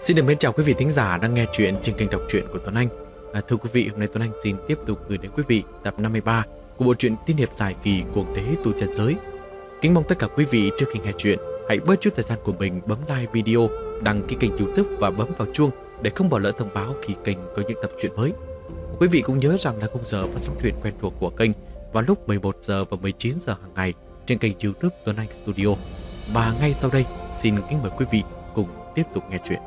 Xin được mến chào quý vị thính giả đang nghe chuyện trên kênh đọc truyện của Tuấn Anh. Thưa quý vị, hôm nay Tuấn Anh xin tiếp tục gửi đến quý vị tập 53 của bộ truyện tiên hiệp dài kỳ Cuồng đế tu chân giới. Kính mong tất cả quý vị trước khi nghe chuyện hãy bớt chút thời gian của mình bấm like video, đăng ký kênh YouTube và bấm vào chuông để không bỏ lỡ thông báo khi kênh có những tập truyện mới. Quý vị cũng nhớ rằng là khung giờ phát sóng truyện quen thuộc của kênh vào lúc 11 giờ và 19 giờ hàng ngày trên kênh YouTube Tuấn Anh Studio. Và ngay sau đây, xin kính mời quý vị cùng tiếp tục nghe chuyện.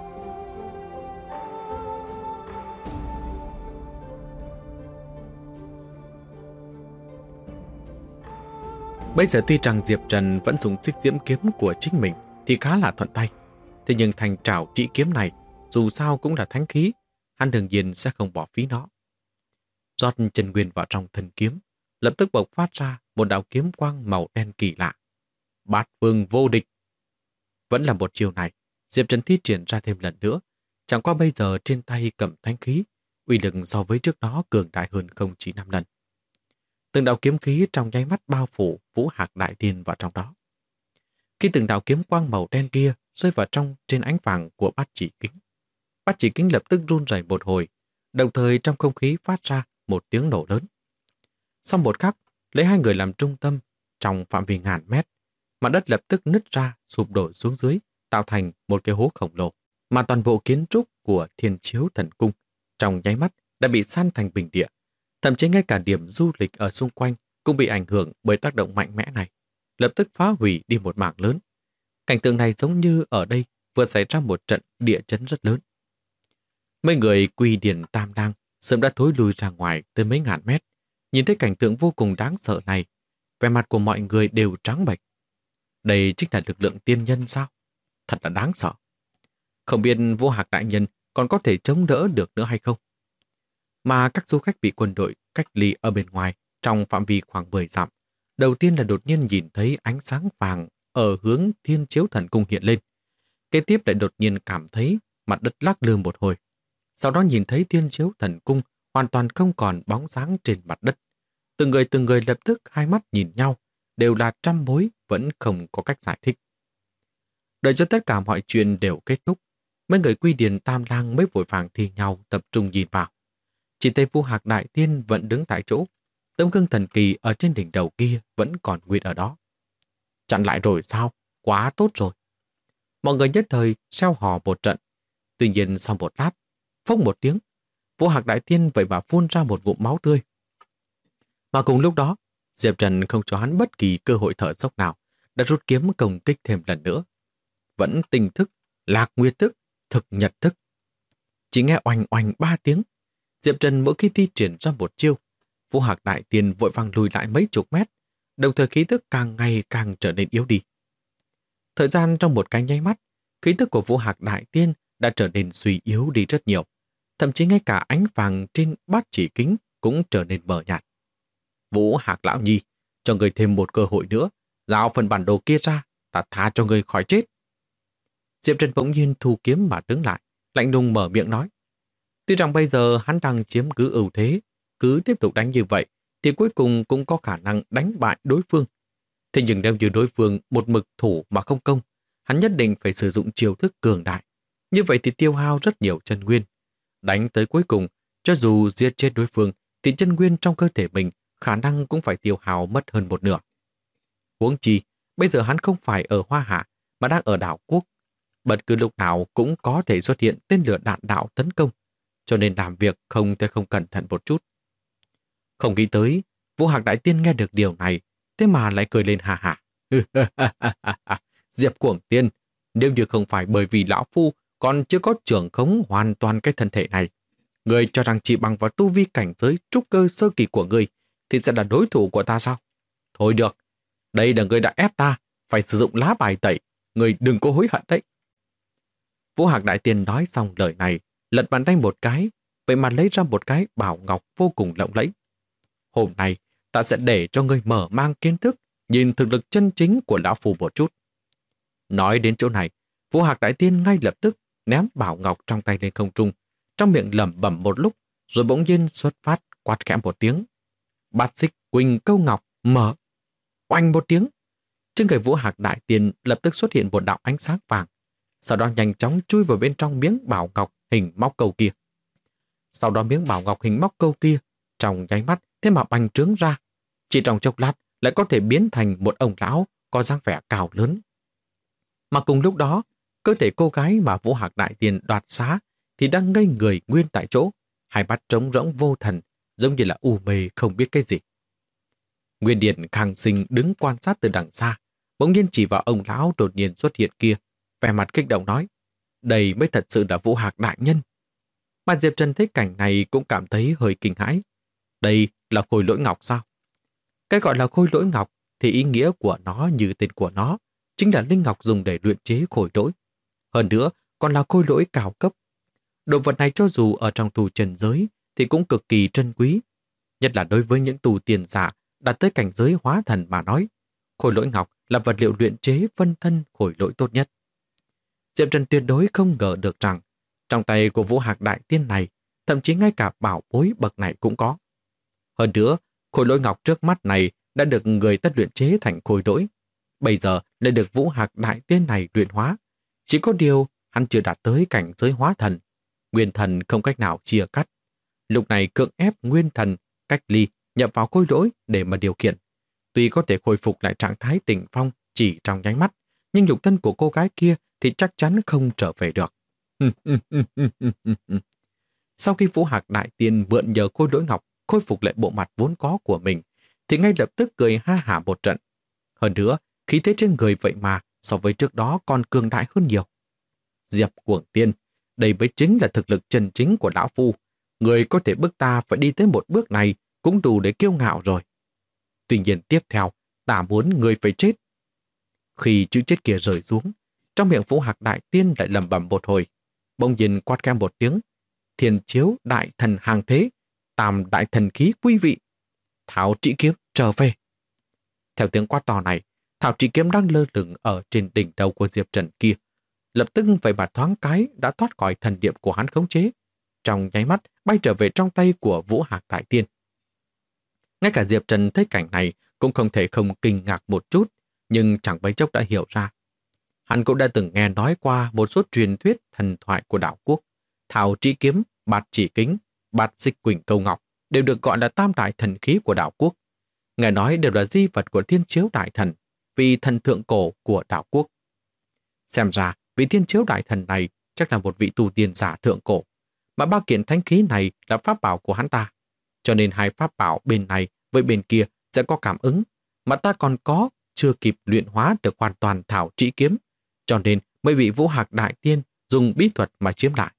Bây giờ tuy rằng Diệp Trần vẫn dùng xích diễm kiếm của chính mình thì khá là thuận tay. Thế nhưng thành trảo trị kiếm này dù sao cũng là thánh khí, hắn đương nhiên sẽ không bỏ phí nó. Rót chân nguyên vào trong thân kiếm, lập tức bộc phát ra một đạo kiếm quang màu đen kỳ lạ. Bát phương vô địch. Vẫn là một chiều này, Diệp Trần thi triển ra thêm lần nữa. Chẳng qua bây giờ trên tay cầm thánh khí, uy lực so với trước đó cường đại hơn không chỉ 5 lần. Từng đạo kiếm khí trong nháy mắt bao phủ Vũ Hạc Đại Tiên vào trong đó. Khi từng đạo kiếm quang màu đen kia rơi vào trong trên ánh vàng của Bát Chỉ Kính, Bát Chỉ Kính lập tức run rẩy một hồi, đồng thời trong không khí phát ra một tiếng nổ lớn. Sau một khắc, lấy hai người làm trung tâm, trong phạm vi ngàn mét, mặt đất lập tức nứt ra, sụp đổ xuống dưới, tạo thành một cái hố khổng lồ, mà toàn bộ kiến trúc của Thiên Chiếu Thần Cung trong nháy mắt đã bị san thành bình địa. Thậm chí ngay cả điểm du lịch ở xung quanh cũng bị ảnh hưởng bởi tác động mạnh mẽ này, lập tức phá hủy đi một mảng lớn. Cảnh tượng này giống như ở đây vừa xảy ra một trận địa chấn rất lớn. Mấy người Quy Điển Tam Đang sớm đã thối lui ra ngoài tới mấy ngàn mét. Nhìn thấy cảnh tượng vô cùng đáng sợ này, vẻ mặt của mọi người đều trắng bệch. Đây chính là lực lượng tiên nhân sao? Thật là đáng sợ. Không biết Vô Hạc đại nhân còn có thể chống đỡ được nữa hay không? Mà các du khách bị quân đội cách ly ở bên ngoài trong phạm vi khoảng 10 dặm. Đầu tiên là đột nhiên nhìn thấy ánh sáng vàng ở hướng Thiên Chiếu Thần Cung hiện lên. Kế tiếp lại đột nhiên cảm thấy mặt đất lắc lư một hồi. Sau đó nhìn thấy Thiên Chiếu Thần Cung hoàn toàn không còn bóng dáng trên mặt đất. Từng người lập tức hai mắt nhìn nhau, đều là trăm mối vẫn không có cách giải thích. Đợi cho tất cả mọi chuyện đều kết thúc, mấy người Quy Điển Tam Lang mới vội vàng thi nhau tập trung nhìn vào. Chỉ thấy Vô Hạc Đại Tiên vẫn đứng tại chỗ, tấm gương thần kỳ ở trên đỉnh đầu kia vẫn còn nguyên ở đó. Chặn lại rồi sao? Quá tốt rồi. Mọi người nhất thời reo hò một trận. Tuy nhiên sau một lát, phốc một tiếng, Vô Hạc Đại Tiên vậy mà phun ra một ngụm máu tươi. Mà cùng lúc đó, Diệp Trần không cho hắn bất kỳ cơ hội thở dốc nào, đã rút kiếm công kích thêm lần nữa. Vẫn tinh thức, lạc nguyệt thức, thực nhật thức. Chỉ nghe oanh oanh 3 tiếng, Diệp Trần mỗi khi thi triển ra một chiêu, Vô Hạc Đại Tiên vội vàng lùi lại mấy chục mét, đồng thời khí tức càng ngày càng trở nên yếu đi. Thời gian trong một cái nháy mắt, khí tức của Vô Hạc Đại Tiên đã trở nên suy yếu đi rất nhiều, thậm chí ngay cả ánh vàng trên Bát Chỉ Kính cũng trở nên mờ nhạt. Vũ Hạc lão nhi, cho người thêm một cơ hội nữa, giao phần bản đồ kia ra, ta tha cho người khỏi chết. Diệp Trần bỗng nhiên thu kiếm mà đứng lại, lạnh lùng mở miệng nói. Tuy rằng bây giờ hắn đang chiếm cứ ưu thế, cứ tiếp tục đánh như vậy thì cuối cùng cũng có khả năng đánh bại đối phương. Thế nhưng nếu như đối phương một mực thủ mà không công, hắn nhất định phải sử dụng chiêu thức cường đại. Như vậy thì tiêu hao rất nhiều chân nguyên. Đánh tới cuối cùng, cho dù giết chết đối phương thì chân nguyên trong cơ thể mình khả năng cũng phải tiêu hao mất hơn một nửa. Huống chi, bây giờ hắn không phải ở Hoa Hạ mà đang ở đảo quốc. Bất cứ lúc nào cũng có thể xuất hiện tên lửa đạn đạo tấn công, cho nên làm việc không thể không cẩn thận một chút. Không nghĩ tới, Vô Hạc Đại Tiên nghe được điều này, thế mà lại cười lên hà hà. Diệp Cuồng Tiên, nếu như không phải bởi vì lão phu còn chưa có trưởng khống hoàn toàn cái thân thể này, người cho rằng chỉ bằng vào tu vi cảnh giới trúc cơ sơ kỳ của người thì sẽ là đối thủ của ta sao? Thôi được, đây là người đã ép ta phải sử dụng lá bài tẩy, người đừng có hối hận đấy. Vô Hạc Đại Tiên nói xong lời này, lật bàn tay một cái, vậy mà lấy ra một cái bảo ngọc vô cùng lộng lẫy. Hôm nay, ta sẽ để cho ngươi mở mang kiến thức, nhìn thực lực chân chính của lão phù một chút. Nói đến chỗ này, Vô Hạc Đại Tiên ngay lập tức ném bảo ngọc trong tay lên không trung, trong miệng lẩm bẩm một lúc, rồi bỗng nhiên xuất phát quát khẽ một tiếng. Bát xích quỳnh câu ngọc mở. Oanh một tiếng, trên người Vô Hạc Đại Tiên lập tức xuất hiện một đạo ánh sáng vàng. sau đó nhanh chóng chui vào bên trong miếng bảo ngọc hình móc câu kia. Sau đó miếng bảo ngọc hình móc câu kia trong nháy mắt thế mà bành trướng ra, chỉ trong chốc lát lại có thể biến thành một ông lão có dáng vẻ cao lớn. Mà cùng lúc đó, cơ thể cô gái mà Vũ Hạc Đại Tiên đoạt xá thì đang ngây người nguyên tại chỗ, hai mắt trống rỗng vô thần, giống như là u mê không biết cái gì. Nguyên Điện Khang Sinh đứng quan sát từ đằng xa, bỗng nhiên chỉ vào ông lão đột nhiên xuất hiện kia, vẻ mặt kích động nói, đây mới thật sự là Vũ Hạc đại nhân. Mà Diệp Trần thấy cảnh này cũng cảm thấy hơi kinh hãi. Đây là khôi lỗi ngọc sao? Cái gọi là khôi lỗi ngọc thì ý nghĩa của nó như tên của nó, chính là linh ngọc dùng để luyện chế khôi lỗi. Hơn nữa, còn là khôi lỗi cao cấp. Đồ vật này cho dù ở trong tu trần giới thì cũng cực kỳ trân quý. Nhất là đối với những tu tiền giả đạt tới cảnh giới hóa thần mà nói, khôi lỗi ngọc là vật liệu luyện chế phân thân khôi lỗi tốt nhất. Diệp Trần tuyệt đối không ngờ được rằng trong tay của Vũ Hạc Đại Tiên này, thậm chí ngay cả bảo bối bậc này cũng có. Hơn nữa, khôi lỗi ngọc trước mắt này đã được người ta luyện chế thành khôi lỗi. Bây giờ lại được Vũ Hạc Đại Tiên này luyện hóa. Chỉ có điều hắn chưa đạt tới cảnh giới hóa thần. Nguyên thần không cách nào chia cắt. Lúc này cưỡng ép nguyên thần cách ly nhập vào khôi lỗi để mà điều khiển. Tuy có thể khôi phục lại trạng thái đỉnh phong chỉ trong nháy mắt, nhưng nhục thân của cô gái kia thì chắc chắn không trở về được. Sau khi Vũ Hạc Đại Tiên mượn nhờ khôi lỗi ngọc khôi phục lại bộ mặt vốn có của mình, thì ngay lập tức cười ha hả một trận. Hơn nữa, khí thế trên người vậy mà so với trước đó còn cường đại hơn nhiều. Diệp Cuồng Tiên, đây mới chính là thực lực chân chính của lão phu. Người có thể bức ta phải đi tới một bước này cũng đủ để kiêu ngạo rồi. Tuy nhiên tiếp theo, ta muốn người phải chết. Khi chữ chết kia rơi xuống, trong miệng Vũ Hạc Đại Tiên lại lẩm bẩm một hồi, bỗng nhiên quát kêu một tiếng, Thiên Chiếu Đại Thần hàng thế, Tam Đại Thần khí quý vị, Thảo Trị Kiếm trở về. Theo tiếng quát to này, Thảo Trị Kiếm đang lơ lửng ở trên đỉnh đầu của Diệp Trần kia, lập tức vậy mà thoáng cái đã thoát khỏi thần niệm của hắn khống chế, trong nháy mắt bay trở về trong tay của Vũ Hạc Đại Tiên. Ngay cả Diệp Trần thấy cảnh này cũng không thể không kinh ngạc một chút, nhưng chẳng mấy chốc đã hiểu ra. Hắn cũng đã từng nghe nói qua một số truyền thuyết thần thoại của đảo quốc. Thảo Trị Kiếm, Bạt Chỉ Kính, Bạt Dịch Quỳnh Câu Ngọc đều được gọi là tam đại thần khí của đảo quốc. Nghe nói đều là di vật của Thiên Chiếu Đại Thần, vị thần thượng cổ của đảo quốc. Xem ra, vị Thiên Chiếu Đại Thần này chắc là một vị tu tiên giả thượng cổ, mà ba kiện thánh khí này là pháp bảo của hắn ta. Cho nên hai pháp bảo bên này với bên kia sẽ có cảm ứng, mà ta còn có chưa kịp luyện hóa được hoàn toàn Thảo Trị Kiếm, cho nên mới bị Vũ Hạc Đại Tiên dùng bí thuật mà chiếm lại.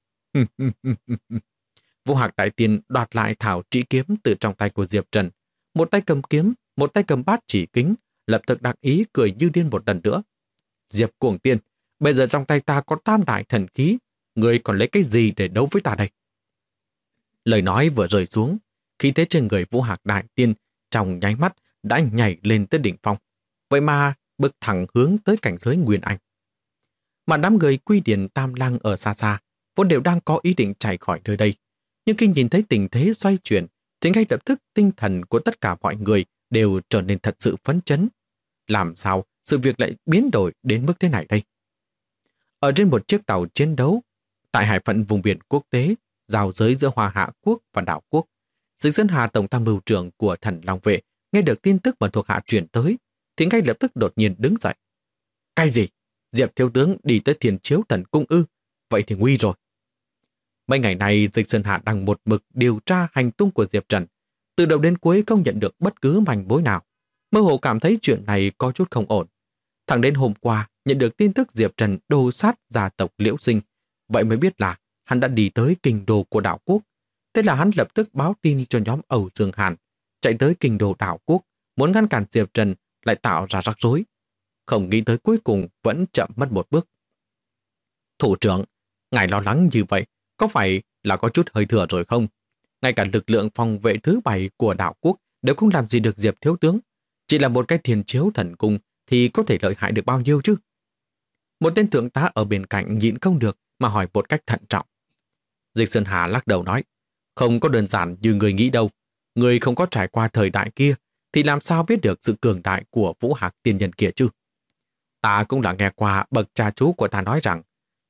Vũ Hạc Đại Tiên đoạt lại Thảo Trị Kiếm từ trong tay của Diệp Trần, một tay cầm kiếm, một tay cầm bát chỉ kính, lập tức đắc ý cười như điên một lần nữa. Diệp Cuồng Tiên, bây giờ trong tay ta có tam đại thần khí, người còn lấy cái gì để đấu với ta đây? Lời nói vừa rơi xuống, khí thế trên người Vũ Hạc Đại Tiên trong nháy mắt đã nhảy lên tới đỉnh phong. Vậy mà bước thẳng hướng tới cảnh giới Nguyên Anh. Mà đám người Quy Điển Tam Lang ở xa xa vốn đều đang có ý định chạy khỏi nơi đây. Nhưng khi nhìn thấy tình thế xoay chuyển, thì ngay lập tức tinh thần của tất cả mọi người đều trở nên thật sự phấn chấn. Làm sao sự việc lại biến đổi đến mức thế này đây? Ở trên một chiếc tàu chiến đấu, tại hải phận vùng biển quốc tế, giao giới giữa Hoa Hạ Quốc và đảo quốc, Dịch Sơn Hà Tổng tham mưu trưởng của Thần Long Vệ nghe được tin tức mà thuộc hạ truyền tới, thì ngay lập tức đột nhiên đứng dậy. Cái gì? Diệp thiếu tướng đi tới Thiên Chiếu Thần Cung ư? Vậy thì nguy rồi. Mấy ngày nay Dịch Sơn Hà đang một mực điều tra hành tung của Diệp Trần. Từ đầu đến cuối không nhận được bất cứ manh mối nào. Mơ hồ cảm thấy chuyện này có chút không ổn. Thẳng đến hôm qua nhận được tin tức Diệp Trần đồ sát gia tộc Liễu Sinh. Vậy mới biết là hắn đã đi tới kinh đô của đảo quốc. Thế là hắn lập tức báo tin cho nhóm Âu Dương Hàn, chạy tới kinh đô đảo quốc, muốn ngăn cản Diệp Trần lại tạo ra rắc rối. Không nghĩ tới cuối cùng vẫn chậm mất một bước. Thủ trưởng, ngài lo lắng như vậy, có phải là có chút hơi thừa rồi không? Ngay cả lực lượng phòng vệ thứ 7 của đảo quốc đều không làm gì được Diệp thiếu tướng. Chỉ là một cái Thiên Chiếu Thần Cung thì có thể lợi hại được bao nhiêu chứ? Một tên thượng tá ở bên cạnh nhịn không được mà hỏi một cách thận trọng. Dịch Sơn Hà lắc đầu nói, không có đơn giản như người nghĩ đâu. Người không có trải qua thời đại kia thì làm sao biết được sự cường đại của Vũ Hạc tiên nhân kia chứ? Ta cũng đã nghe qua bậc cha chú của ta nói rằng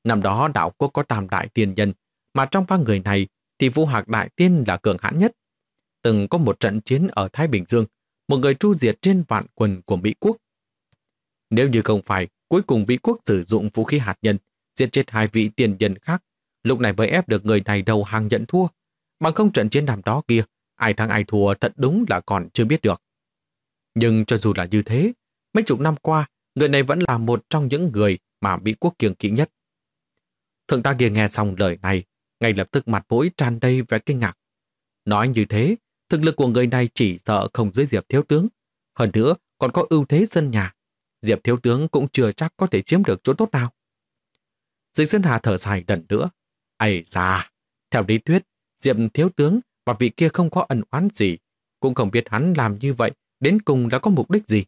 Năm đó đạo quốc có tam đại tiên nhân, mà trong ba người này thì Vũ Hạc Đại Tiên là cường hãn nhất. Từng có một trận chiến ở Thái Bình Dương, một người tru diệt trên vạn quân của Mỹ quốc. Nếu như không phải cuối cùng Mỹ quốc sử dụng vũ khí hạt nhân, giết chết hai vị tiên nhân khác, lúc này mới ép được người này đầu hàng nhận thua. Bằng không trận chiến năm đó kia, ai thắng ai thua thật đúng là còn chưa biết được. Nhưng cho dù là như thế, mấy chục năm qua, người này vẫn là một trong những người mà Mỹ quốc kiêng kỵ nhất. Thượng tá kia nghe xong lời này, ngay lập tức mặt mũi tràn đầy vẻ kinh ngạc. Nói như thế, thực lực của người này chỉ sợ không dưới Diệp thiếu tướng. Hơn nữa, còn có ưu thế sân nhà. Diệp thiếu tướng cũng chưa chắc có thể chiếm được chỗ tốt nào. Dịch Sơn Hà thở dài lần nữa. Ây da, theo lý thuyết, Diệp thiếu tướng và vị kia không có ân oán gì, cũng không biết hắn làm như vậy đến cùng đã có mục đích gì.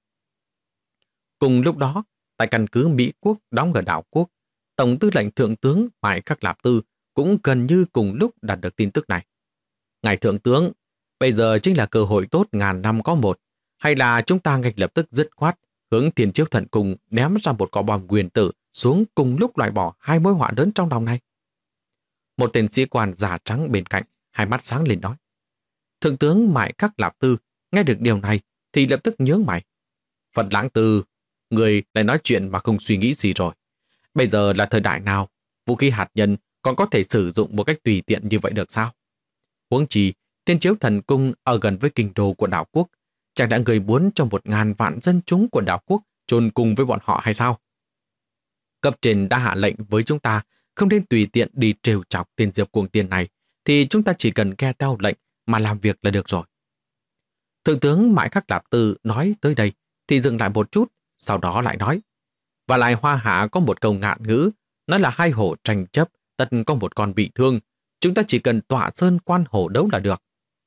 Cùng lúc đó, tại căn cứ Mỹ quốc đóng ở đảo quốc, Tổng tư lệnh Thượng tướng Mại Khắc Lạp Tư cũng gần như cùng lúc đạt được tin tức này. Ngài Thượng tướng, bây giờ chính là cơ hội tốt ngàn năm có một, hay là chúng ta ngay lập tức dứt khoát hướng Thiên Chiếu Thần Cung ném ra một quả bom nguyên tử xuống cùng lúc loại bỏ hai mối họa lớn trong lòng này. Một tên sĩ quan da trắng bên cạnh, hai mắt sáng lên nói. Thượng tướng Mại Khắc Lạp Tư nghe được điều này thì lập tức nhướng mày. Phật Lãng Tư, người lại nói chuyện mà không suy nghĩ gì rồi. Bây giờ là thời đại nào, vũ khí hạt nhân còn có thể sử dụng một cách tùy tiện như vậy được sao? Huống chi, Thiên Chiếu Thần Cung ở gần với kinh đô của đảo quốc, chẳng đã người muốn cho 1.000 vạn dân chúng của đảo quốc chôn cùng với bọn họ hay sao? Cấp trên đã hạ lệnh với chúng ta không nên tùy tiện đi trêu chọc tên Diệp Cuồng Tiên này, thì chúng ta chỉ cần nghe theo lệnh mà làm việc là được rồi. Thượng tướng Mại Khắc Lạp Tư nói tới đây thì dừng lại một chút, sau đó lại nói. Và lại Hoa Hạ có một câu ngạn ngữ, nói là hai hổ tranh chấp, tất có một con bị thương. Chúng ta chỉ cần tọa sơn quan hổ đấu là được.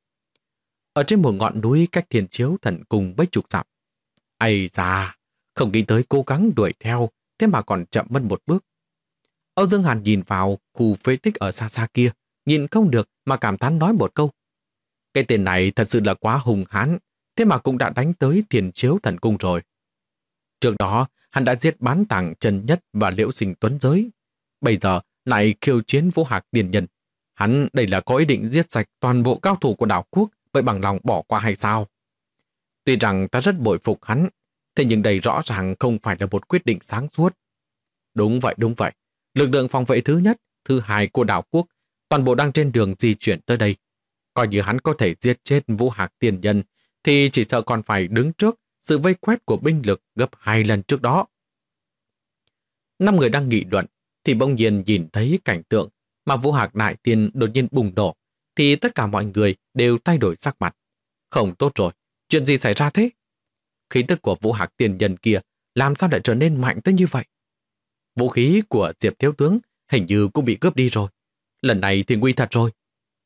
Ở trên một ngọn núi cách Thiên Chiếu Thần Cung mấy chục dặm. Ây da, không nghĩ tới cố gắng đuổi theo, thế mà còn chậm mất một bước. Âu Dương Hàn nhìn vào khu phế tích ở xa xa kia, nhìn không được mà cảm thán nói một câu. Cái tên này thật sự là quá hùng hãn, thế mà cũng đã đánh tới Thiên Chiếu Thần Cung rồi. Trước đó, hắn đã giết Bán Tàng Trần Nhất và Liễu Sinh Tuấn Giới. Bây giờ lại khiêu chiến Vũ Hạc Tiên Nhân. Hắn đây là có ý định giết sạch toàn bộ cao thủ của đảo quốc, vậy bằng lòng bỏ qua hay sao? Tuy rằng ta rất bội phục hắn, thế nhưng đây rõ ràng không phải là một quyết định sáng suốt. Đúng vậy. Lực lượng phòng vệ thứ nhất, thứ hai của đảo quốc, toàn bộ đang trên đường di chuyển tới đây. Coi như hắn có thể giết chết Vũ Hạc Tiên Nhân, thì chỉ sợ còn phải đứng trước sự vây quét của binh lực gấp 2 lần trước đó. 5 người đang nghị luận, thì bỗng nhiên nhìn thấy cảnh tượng mà Vũ Hạc Đại Tiên đột nhiên bùng nổ, thì tất cả mọi người đều thay đổi sắc mặt. Không tốt rồi, chuyện gì xảy ra thế? Khí tức của Vũ Hạc Tiên Nhân kia làm sao lại trở nên mạnh tới như vậy? Vũ khí của Diệp thiếu tướng hình như cũng bị cướp đi rồi. Lần này thì nguy thật rồi.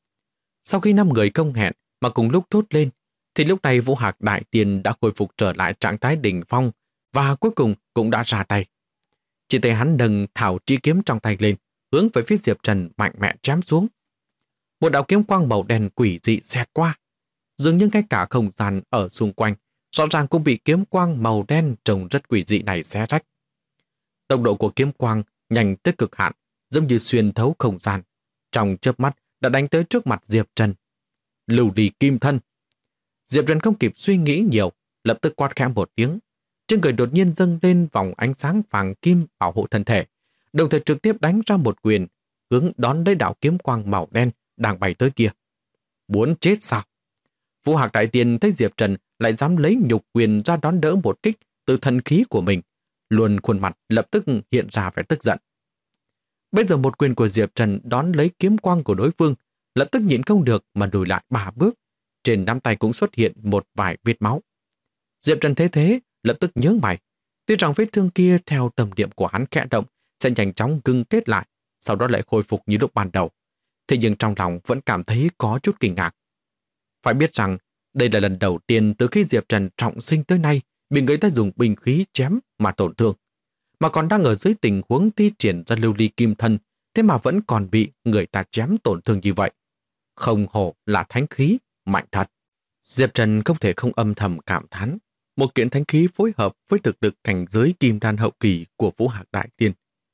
Sau khi 5 người công hẹn mà cùng lúc thốt lên, thì lúc này Vũ Hạc Đại Tiên đã khôi phục trở lại trạng thái đỉnh phong và cuối cùng cũng đã ra tay. Chỉ thấy hắn nâng thảo tri kiếm trong tay lên, hướng về phía Diệp Trần mạnh mẽ chém xuống. Một đạo kiếm quang màu đen quỷ dị xẹt qua. Dường như ngay cả không gian ở xung quanh rõ ràng cũng bị kiếm quang màu đen trông rất quỷ dị này xé rách. Tốc độ của kiếm quang nhanh tới cực hạn, giống như xuyên thấu không gian. Trong chớp mắt đã đánh tới trước mặt Diệp Trần. Lưu Ly Kim Thân. Diệp Trần không kịp suy nghĩ nhiều, lập tức quát khẽ một tiếng. Trên người đột nhiên dâng lên vòng ánh sáng vàng kim bảo hộ thân thể, đồng thời trực tiếp đánh ra một quyền, hướng đón lấy đạo kiếm quang màu đen đang bay tới kia. Muốn chết sao? Vũ Hạc Đại Tiên thấy Diệp Trần lại dám lấy nhục quyền ra đón đỡ một kích từ thần khí của mình, luôn khuôn mặt lập tức hiện ra vẻ tức giận. Bây giờ một quyền của Diệp Trần đón lấy kiếm quang của đối phương, lập tức nhịn không được mà lùi lại 3 bước. Trên nắm tay cũng xuất hiện một vài vết máu. Diệp Trần thấy thế, lập tức nhớ mày. Tuy rằng vết thương kia theo tâm niệm của hắn khẽ động sẽ nhanh chóng ngưng kết lại, sau đó lại khôi phục như lúc ban đầu. Thế nhưng trong lòng vẫn cảm thấy có chút kinh ngạc. Phải biết rằng đây là lần đầu tiên từ khi Diệp Trần trọng sinh tới nay bị người ta dùng binh khí chém mà tổn thương, mà còn đang ở dưới tình huống thi triển ra lưu ly kim thân, thế mà vẫn còn bị người ta chém tổn thương như vậy. Không hổ là thánh khí, mạnh thật. Diệp Trần không thể không âm thầm cảm thán. Một kiện thánh khí phối hợp với thực lực cảnh giới kim đan hậu kỳ của Vũ Hạc Đại Tiên.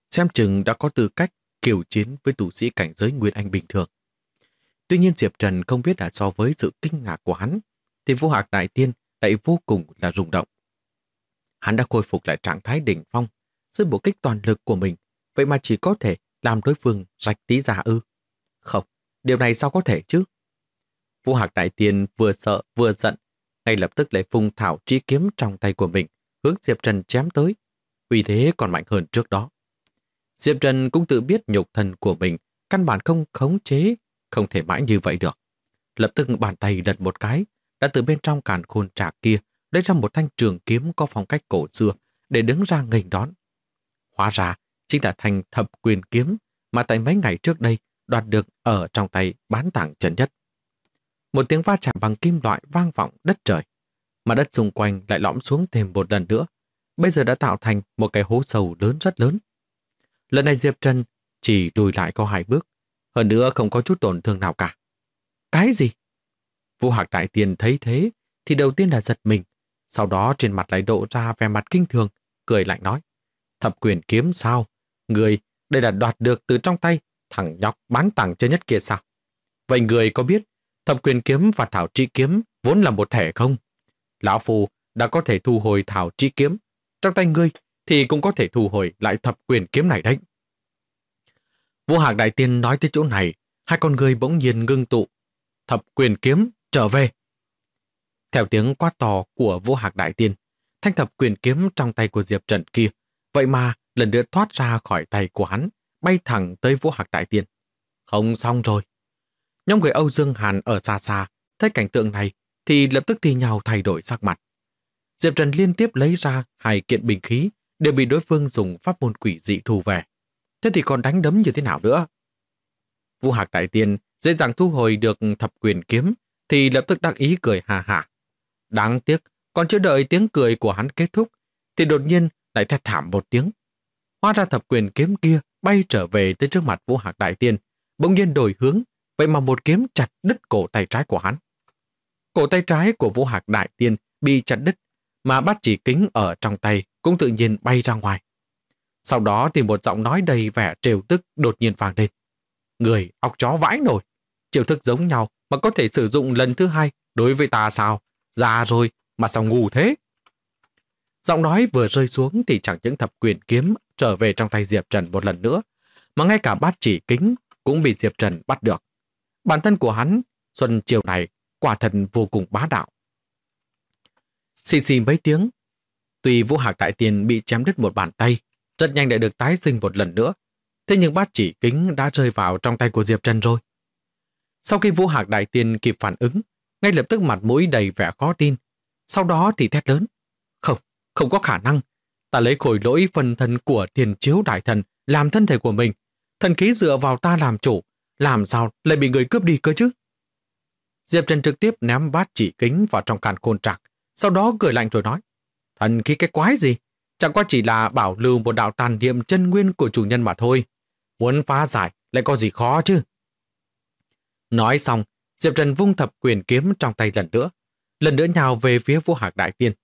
xem chừng đã có tư cách kiều chiến với tu sĩ cảnh giới Nguyên Anh bình thường. Tuy nhiên Diệp Trần không biết là so với sự kinh ngạc của hắn, thì Vô Hạc Đại Tiên lại vô cùng là rung động. Hắn đã khôi phục lại trạng thái đỉnh phong, dưới bộ kích toàn lực của mình, vậy mà chỉ có thể làm đối phương rạch tí ra ư? Không, điều này sao có thể chứ? Vô Hạc Đại Tiên vừa sợ vừa giận, ngay lập tức lại phung thảo chí kiếm trong tay của mình, hướng Diệp Trần chém tới. Uy thế còn mạnh hơn trước đó. Diệp Trần cũng tự biết nhục thân của mình căn bản không khống chế, không thể mãi như vậy được. Lập tức bàn tay lật một cái, đã từ bên trong càn khôn trạc kia lấy ra một thanh trường kiếm có phong cách cổ xưa để đứng ra nghênh đón. Hóa ra chính là thanh Thập Quyền kiếm mà tại mấy ngày trước đây đoạt được ở trong tay Bán Tảng Trần Nhất. Một tiếng va chạm bằng kim loại vang vọng đất trời, mà đất xung quanh lại lõm xuống thêm một lần nữa, bây giờ đã tạo thành một cái hố sâu lớn rất lớn. Lần này Diệp Trần chỉ lùi lại có 2 bước, hơn nữa không có chút tổn thương nào cả. Cái gì? Vô Hạc Đại Tiên thấy thế thì đầu tiên là giật mình, sau đó trên mặt lại độ ra vẻ mặt kinh thường, cười lạnh nói: Thập Quyền kiếm sao? Người đây là đoạt được từ trong tay thằng nhóc Bán Tảng Trần Nhất kia sao? Vậy người có biết Thập Quyền kiếm và Thảo Trĩ kiếm vốn là một thể không? Lão Phu đã có thể thu hồi Thảo Trĩ kiếm, trong tay ngươi thì cũng có thể thu hồi lại Thập Quyền kiếm này đấy. Vô Hạc Đại Tiên nói tới chỗ này, 2 con người bỗng nhiên ngưng tụ. Thập Quyền kiếm trở về. Theo tiếng quát to của Vô Hạc Đại Tiên, thanh Thập Quyền kiếm trong tay của Diệp Trần kia, vậy mà lần nữa thoát ra khỏi tay của hắn, bay thẳng tới Vô Hạc Đại Tiên. Không xong rồi. Nhóm người Âu Dương Hàn ở xa xa thấy cảnh tượng này thì lập tức thi nhau thay đổi sắc mặt. Diệp Trần liên tiếp lấy ra 2 kiện binh khí đều bị đối phương dùng pháp môn quỷ dị thu về. Thế thì còn đánh đấm như thế nào nữa? Vô Hạc Đại Tiên dễ dàng thu hồi được Thập Quyền kiếm thì lập tức đắc ý cười hà hả. Đáng tiếc, còn chưa đợi tiếng cười của hắn kết thúc thì đột nhiên lại thét thảm một tiếng. Hóa ra Thập Quyền kiếm kia bay trở về tới trước mặt Vô Hạc Đại Tiên, bỗng nhiên đổi hướng, vậy mà một kiếm chặt đứt cổ tay trái của hắn. Cổ tay trái của Vô Hạc Đại Tiên bị chặt đứt, mà bát chỉ kính ở trong tay cũng tự nhiên bay ra ngoài. Sau đó thì một giọng nói đầy vẻ trêu tức đột nhiên vang lên. Người óc chó vãi nổi, chiêu thức giống nhau mà có thể sử dụng lần thứ 2 đối với ta sao? Già rồi mà sao ngu thế? Giọng nói vừa rơi xuống thì chẳng những Thập Quyền kiếm trở về trong tay Diệp Trần một lần nữa, mà ngay cả bát chỉ kính cũng bị Diệp Trần bắt được. Bản thân của hắn, xuân chiều này, quả thật vô cùng bá đạo. Xì xì mấy tiếng, tuy Vô Hạc Đại Tiên bị chém đứt một bàn tay, rất nhanh đã được tái sinh một lần nữa, thế nhưng bát chỉ kính đã rơi vào trong tay của Diệp Trần rồi. Sau khi Vô Hạc Đại Tiên kịp phản ứng, ngay lập tức mặt mũi đầy vẻ khó tin, sau đó thì thét lớn. Không có khả năng. Ta lấy khối lỗi phần thân của Thiên Chiếu Đại Thần làm thân thể của mình. Thần khí dựa vào ta làm chủ, làm sao lại bị người cướp đi cơ chứ? Diệp Trần trực tiếp ném bát chỉ kính vào trong càn khôn trạc, sau đó cười lạnh rồi nói: Thần khí cái quái gì? Chẳng qua chỉ là bảo lưu một đạo tàn niệm chân nguyên của chủ nhân mà thôi. Muốn phá giải lại có gì khó chứ? Nói xong, Diệp Trần vung Thập Quyền kiếm trong tay lần nữa nhào về phía Vô Hạc Đại Tiên.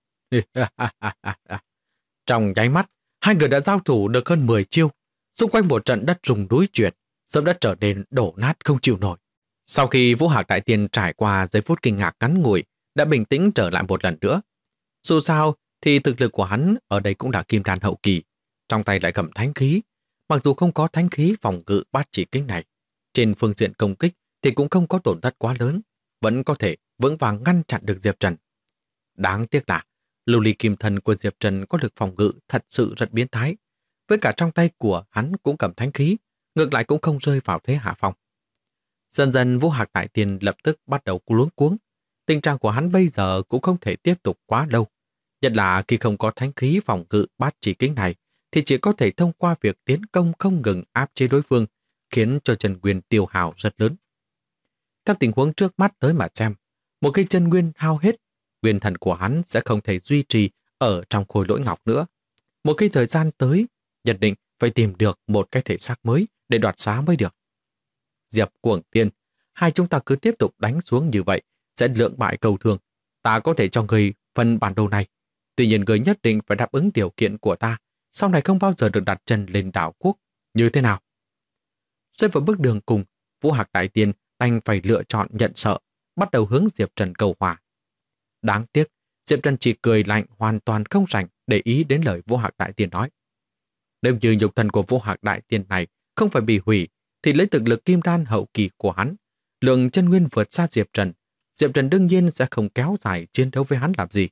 Trong nháy mắt, 2 người đã giao thủ được hơn 10 chiêu, xung quanh một trận đất rung núi chuyển, sớm đã trở nên đổ nát không chịu nổi. Sau khi Vô Hạc Đại Tiên trải qua giây phút kinh ngạc ngắn ngủi, đã bình tĩnh trở lại một lần nữa. Dù sao thì thực lực của hắn ở đây cũng là kim đan hậu kỳ, trong tay lại cầm thánh khí. Mặc dù không có thánh khí phòng ngự bát chỉ kính này, trên phương diện công kích thì cũng không có tổn thất quá lớn, vẫn có thể vững vàng ngăn chặn được Diệp Trần. Đáng tiếc là lưu ly kim thân của Diệp Trần có lực phòng ngự thật sự rất biến thái. Với cả trong tay của hắn cũng cầm thánh khí, ngược lại cũng không rơi vào thế hạ phong. Dần dần Vô Hạc Đại Tiên lập tức bắt đầu luống cuống. Tình trạng của hắn bây giờ cũng không thể tiếp tục quá lâu. Nhất là khi không có thánh khí phòng ngự bát chỉ kính này, thì chỉ có thể thông qua việc tiến công không ngừng áp chế đối phương, khiến cho chân nguyên tiêu hao rất lớn. Theo tình huống trước mắt tới mà xem, một khi chân nguyên hao hết, nguyên thần của hắn sẽ không thể duy trì ở trong khối lỗi ngọc nữa. Một khi thời gian tới, nhất định phải tìm được một cái thể xác mới để đoạt xá mới được. Diệp Cuồng Tiên, 2 chúng ta cứ tiếp tục đánh xuống như vậy, sẽ lượng bại cầu thường. Ta có thể cho người phần bản đồ này. Tuy nhiên người nhất định phải đáp ứng điều kiện của ta, sau này không bao giờ được đặt chân lên đảo quốc. Như thế nào? Rơi vào bước đường cùng, Vũ Hạc Đại Tiên đành phải lựa chọn nhận sợ, bắt đầu hướng Diệp Trần cầu hòa. Đáng tiếc, Diệp Trần chỉ cười lạnh, hoàn toàn không rảnh để ý đến lời Vũ Hạc Đại Tiên nói. Nếu như nhục thân của Vũ Hạc Đại Tiên này không phải bị hủy, thì lấy thực lực kim đan hậu kỳ của hắn, lượng chân nguyên vượt xa Diệp Trần đương nhiên sẽ không kéo dài chiến đấu với hắn làm gì.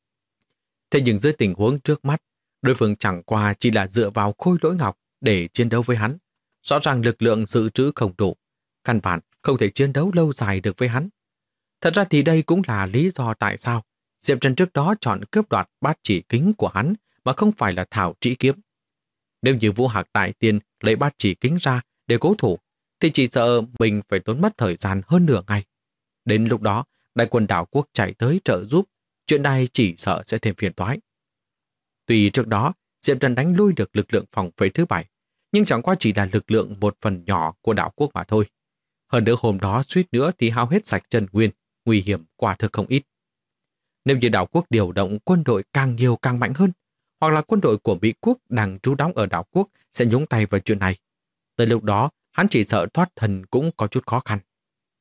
Thế nhưng dưới tình huống trước mắt, đối phương chẳng qua chỉ là dựa vào khôi lỗi ngọc để chiến đấu với hắn. Rõ ràng lực lượng dự trữ không đủ, căn bản không thể chiến đấu lâu dài được với hắn. Thật ra thì đây cũng là lý do tại sao Diệp Trần trước đó chọn cướp đoạt bát chỉ kính của hắn mà không phải là thảo trĩ kiếm. Nếu như Vũ Hạc Đại Tiên lấy bát chỉ kính ra để cố thủ, thì chỉ sợ mình phải tốn mất thời gian hơn nửa ngày. Đến lúc đó, đại quân đảo quốc chạy tới trợ giúp, chuyện này chỉ sợ sẽ thêm phiền toái. Tuy trước đó, Diệp Trần đánh lui được lực lượng phòng vệ thứ 7, nhưng chẳng qua chỉ là lực lượng một phần nhỏ của đảo quốc mà thôi. Hơn nữa hôm đó suýt nữa thì hao hết sạch chân nguyên, nguy hiểm quả thực không ít. Nếu như đảo quốc điều động quân đội càng nhiều càng mạnh hơn, hoặc là quân đội của Mỹ quốc đang trú đóng ở đảo quốc sẽ nhúng tay vào chuyện này, tới lúc đó hắn chỉ sợ thoát thân cũng có chút khó khăn.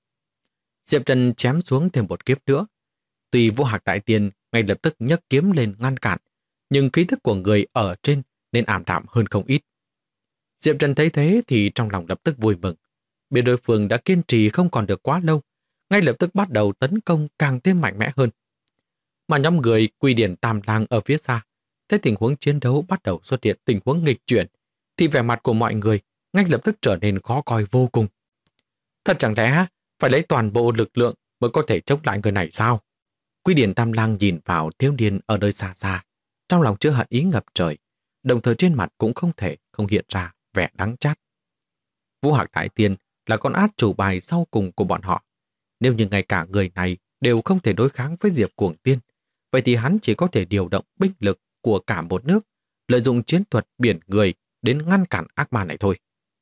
Diệp Trần chém xuống thêm một kiếm nữa. Tuy Vũ Hạc Đại Tiên ngay lập tức nhấc kiếm lên ngăn cản, nhưng khí thức của người ở trên nên ảm đạm hơn không ít. Diệp Trần thấy thế thì trong lòng lập tức vui mừng. Biết đối phương đã kiên trì không còn được quá lâu, ngay lập tức bắt đầu tấn công càng thêm mạnh mẽ hơn. Mà nhóm người Quy Điển Tam Lang ở phía xa, thấy tình huống chiến đấu bắt đầu xuất hiện tình huống nghịch chuyển, thì vẻ mặt của mọi người ngay lập tức trở nên khó coi vô cùng. Thật chẳng lẽ phải lấy toàn bộ lực lượng mới có thể chống lại người này sao? Quy Điển Tam Lang nhìn vào thiếu niên ở nơi xa xa, trong lòng chứa hận ý ngập trời, đồng thời trên mặt cũng không thể không hiện ra vẻ đắng chát. Vũ Hạc Đại Tiên là con át chủ bài sau cùng của bọn họ. Nếu như ngay cả người này đều không thể đối kháng với Diệp Cuồng Tiên, vậy thì hắn chỉ có thể điều động binh lực của cả một nước, lợi dụng chiến thuật biển người đến ngăn cản ác ma này thôi.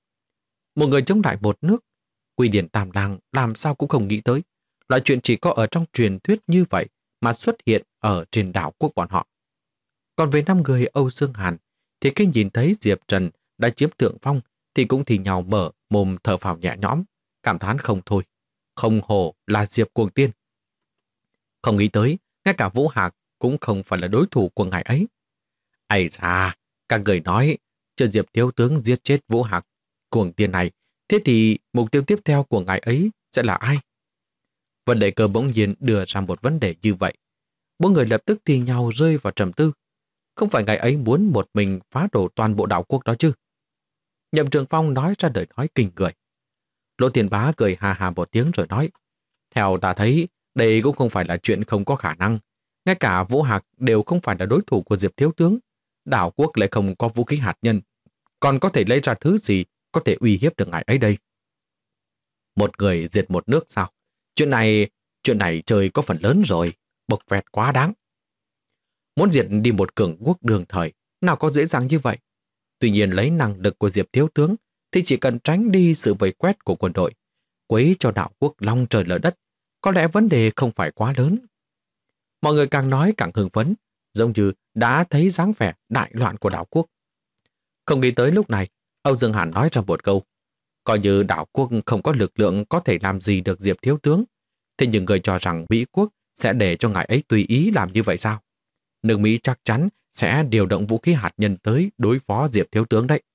Một người chống lại một nước, Quy Điển Tam Lang làm sao cũng không nghĩ tới. Loại chuyện chỉ có ở trong truyền thuyết như vậy mà xuất hiện ở trên đảo quốc bọn họ. Còn về 5 người Âu Dương Hàn, thì khi nhìn thấy Diệp Trần đã chiếm thượng phong thì cũng thì nhào mở mồm thở phào nhẹ nhõm, cảm thán không thôi. Không hổ là Diệp Cuồng Tiên. Không nghĩ tới, ngay cả Vũ Hạc cũng không phải là đối thủ của ngài ấy. Ây da, các người nói, chờ Diệp thiếu tướng giết chết Vũ Hạc Cuồng Tiên này, thế thì mục tiêu tiếp theo của ngài ấy sẽ là ai? Vân Đại Cơ bỗng nhiên đưa ra một vấn đề như vậy. Bốn người lập tức thì nhau rơi vào trầm tư. Không phải ngài ấy muốn một mình phá đổ toàn bộ đảo quốc đó chứ? Nhậm Trường Phong nói ra lời nói kinh người. Lỗ Tiền Bá cười hà hà một tiếng rồi nói, theo ta thấy, đây cũng không phải là chuyện không có khả năng. Ngay cả Vũ Hạc đều không phải là đối thủ của Diệp thiếu tướng. Đảo quốc lại không có vũ khí hạt nhân, còn có thể lấy ra thứ gì có thể uy hiếp được ngài ấy đây? Một người diệt một nước sao? Chuyện này trời có phần lớn rồi, bộc vẹt quá đáng. Muốn diệt đi một cường quốc đường thời, nào có dễ dàng như vậy? Tuy nhiên lấy năng lực của Diệp thiếu tướng thì chỉ cần tránh đi sự vây quét của quân đội, quấy cho đảo quốc long trời lở đất, có lẽ vấn đề không phải quá lớn. Mọi người càng nói càng hưng phấn, giống như đã thấy dáng vẻ đại loạn của đảo quốc. Không nghĩ tới lúc này, Âu Dương Hàn nói ra một câu, coi như đảo quốc không có lực lượng có thể làm gì được Diệp thiếu tướng, thế nhưng người cho rằng Mỹ quốc sẽ để cho ngài ấy tùy ý làm như vậy sao? Nước Mỹ chắc chắn sẽ điều động vũ khí hạt nhân tới đối phó Diệp thiếu tướng đấy.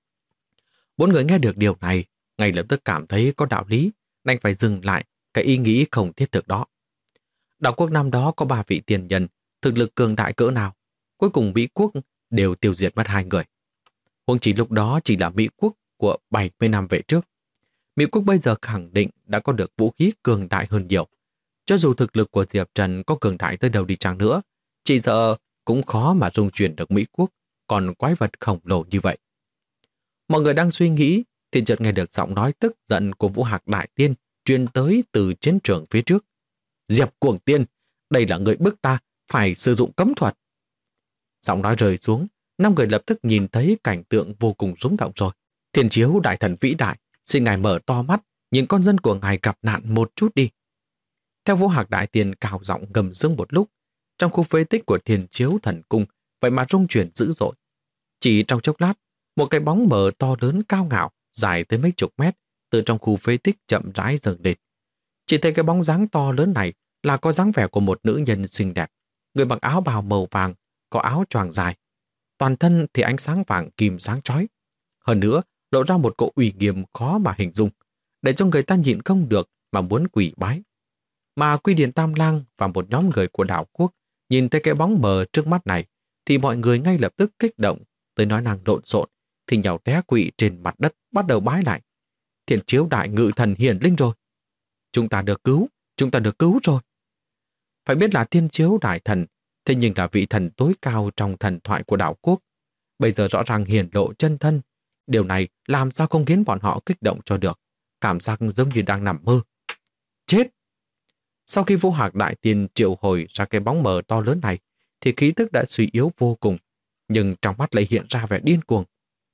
Bốn người nghe được điều này, ngay lập tức cảm thấy có đạo lý, đành phải dừng lại cái ý nghĩ không thiết thực đó. Đảo quốc năm đó có 3 vị tiền nhân, thực lực cường đại cỡ nào, cuối cùng Mỹ quốc đều tiêu diệt mất 2 người. Huống chỉ lúc đó chỉ là Mỹ quốc của 70 năm về trước. Mỹ quốc bây giờ khẳng định đã có được vũ khí cường đại hơn nhiều. Cho dù thực lực của Diệp Trần có cường đại tới đâu đi chăng nữa, chỉ sợ cũng khó mà dung chuyển được Mỹ quốc, còn quái vật khổng lồ như vậy. Mọi người đang suy nghĩ thì chợt nghe được giọng nói tức giận của Vũ Hạc Đại Tiên truyền tới từ chiến trường phía trước. Diệp Cuồng Tiên, đây là người bức ta phải sử dụng cấm thuật. Giọng nói rơi xuống, 5 người lập tức nhìn thấy cảnh tượng vô cùng rung động rồi. Thiên Chiếu đại thần vĩ đại, xin ngài mở to mắt, nhìn con dân của ngài gặp nạn một chút đi. Theo Vũ Hạc Đại Tiên cào giọng gầm dương một lúc, trong khu phế tích của Thiên Chiếu thần cung vậy mà rung chuyển dữ dội. Chỉ trong chốc lát, một cái bóng mờ to lớn cao ngạo, dài tới mấy chục mét, từ trong khu phế tích chậm rãi dâng lên. Chỉ thấy cái bóng dáng to lớn này là có dáng vẻ của một nữ nhân xinh đẹp, người mặc áo bào màu vàng, có áo choàng dài. Toàn thân thì ánh sáng vàng kim sáng chói. Hơn nữa, lộ ra một cỗ uy nghiêm khó mà hình dung, để cho người ta nhịn không được mà muốn quỳ bái. Mà Quy Điển Tam Lang và một nhóm người của đảo quốc nhìn thấy cái bóng mờ trước mắt này, thì mọi người ngay lập tức kích động, tới nói năng lộn xộn, thì nhào té quỵ trên mặt đất bắt đầu bái lại. Thiên Chiếu Đại Ngự Thần hiển linh rồi. Chúng ta được cứu rồi. Phải biết là Thiên Chiếu Đại Thần, thế nhưng là vị thần tối cao trong thần thoại của đảo quốc. Bây giờ rõ ràng hiển lộ chân thân. Điều này làm sao không khiến bọn họ kích động cho được. Cảm giác giống như đang nằm mơ. Chết! Sau khi Vũ Hạc Đại Tiên triệu hồi ra cái bóng mờ to lớn này, thì khí tức đã suy yếu vô cùng, nhưng trong mắt lại hiện ra vẻ điên cuồng.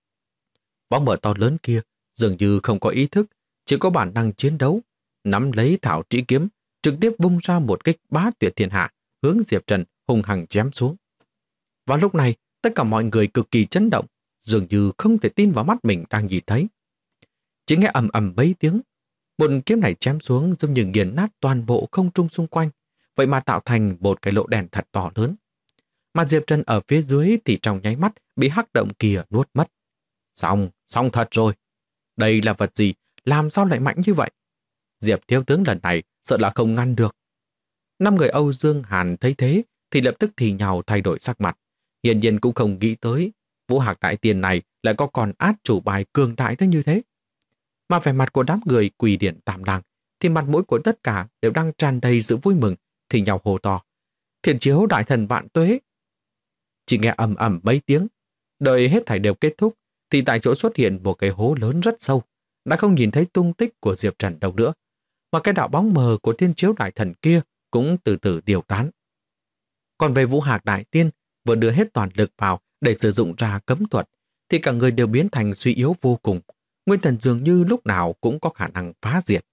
Bóng mờ to lớn kia dường như không có ý thức, chỉ có bản năng chiến đấu, nắm lấy thảo trĩ kiếm, trực tiếp vung ra một kích bá tuyệt thiên hạ, hướng Diệp Trần hung hăng chém xuống. Vào lúc này, tất cả mọi người cực kỳ chấn động, dường như không thể tin vào mắt mình đang nhìn thấy. Chỉ nghe ầm ầm mấy tiếng, một kiếm này chém xuống giống như nghiền nát toàn bộ không trung xung quanh, vậy mà tạo thành một cái lỗ đèn thật to lớn. Mà Diệp Trần ở phía dưới thì trong nháy mắt bị hắc động kia nuốt mất. Xong thật rồi. Đây là vật gì? Làm sao lại mạnh như vậy? Diệp thiếu tướng lần này sợ là không ngăn được. 5 người Âu Dương Hàn thấy thế thì lập tức thì nhào thay đổi sắc mặt. Hiển nhiên cũng không nghĩ tới Vũ Hạc Đại Tiên này lại có còn át chủ bài cường đại tới như thế. Mà vẻ mặt của đám người Quỷ Điển Tam Lang thì mặt mũi của tất cả đều đang tràn đầy sự vui mừng, thì nhào hô to: Thiên Chiếu Đại Thần vạn tuế! Chỉ nghe ầm ầm mấy tiếng, đợi hết thảy đều kết thúc thì tại chỗ xuất hiện một cái hố lớn rất sâu, đã không nhìn thấy tung tích của Diệp Trần đâu nữa, mà cái đạo bóng mờ của Thiên Chiếu Đại Thần kia cũng từ từ tiêu tán. Còn về Vũ Hạc Đại Tiên vừa đưa hết toàn lực vào để sử dụng ra cấm thuật, thì cả người đều biến thành suy yếu vô cùng. Nguyên thần dường như lúc nào cũng có khả năng phá diệt.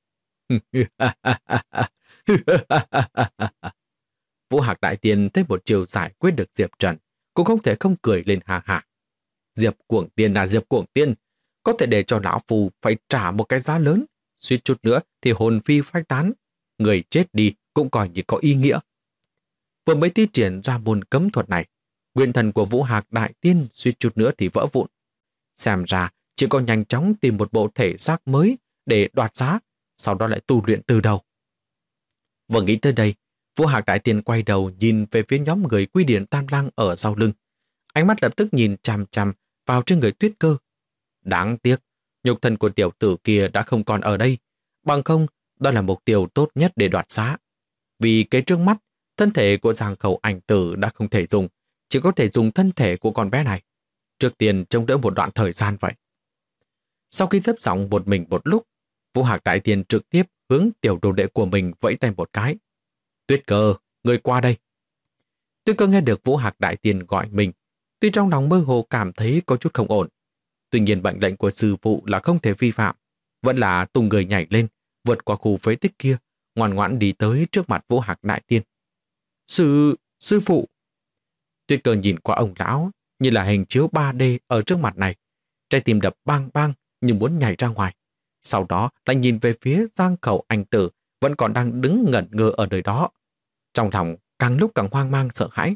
Vũ Hạc Đại Tiên thấy một chiều giải quyết được Diệp Trần, cũng không thể không cười lên ha ha. Diệp Cuồng Tiên là Diệp Cuồng Tiên, có thể để cho lão phù phải trả một cái giá lớn, suýt chút nữa thì hồn phi phách tán, người chết đi cũng coi như có ý nghĩa. Vừa mới thi triển ra môn cấm thuật này, nguyên thần của Vũ Hạc Đại Tiên suýt chút nữa thì vỡ vụn. Xem ra chỉ có nhanh chóng tìm một bộ thể xác mới để đoạt giá, sau đó lại tu luyện từ đầu. Vừa nghĩ tới đây, Vũ Hạc Đại Tiên quay đầu nhìn về phía nhóm người Quy Điển Tam Lang ở sau lưng. Ánh mắt lập tức nhìn chằm chằm vào trên người Tuyết Cơ. Đáng tiếc, nhục thân của tiểu tử kia đã không còn ở đây, bằng không đó là mục tiêu tốt nhất để đoạt giá. Vì cái trước mắt, thân thể của Giang Khẩu Ảnh Tử đã không thể dùng, chỉ có thể dùng thân thể của con bé này. Trước tiên trông đỡ một đoạn thời gian vậy. Sau khi thấp giọng một mình một lúc, Vũ Hạc Đại Tiên trực tiếp hướng tiểu đồ đệ của mình vẫy tay một cái. Tuyết Cơ, người qua đây. Tuyết Cơ nghe được Vũ Hạc Đại Tiên gọi mình, tuy trong lòng mơ hồ cảm thấy có chút không ổn. Tuy nhiên mệnh lệnh của sư phụ là không thể vi phạm, vẫn là tung người nhảy lên, vượt qua khu phế tích kia, ngoan ngoãn đi tới trước mặt Vũ Hạc Đại Tiên. Sư phụ. Tuyết Cơ nhìn qua ông lão như là hình chiếu 3D ở trước mặt này, trái tim đập bang bang như muốn nhảy ra ngoài. Sau đó lại nhìn về phía Giang Khẩu Ảnh Tử vẫn còn đang đứng ngẩn ngơ ở nơi đó. Trong lòng càng lúc càng hoang mang sợ hãi.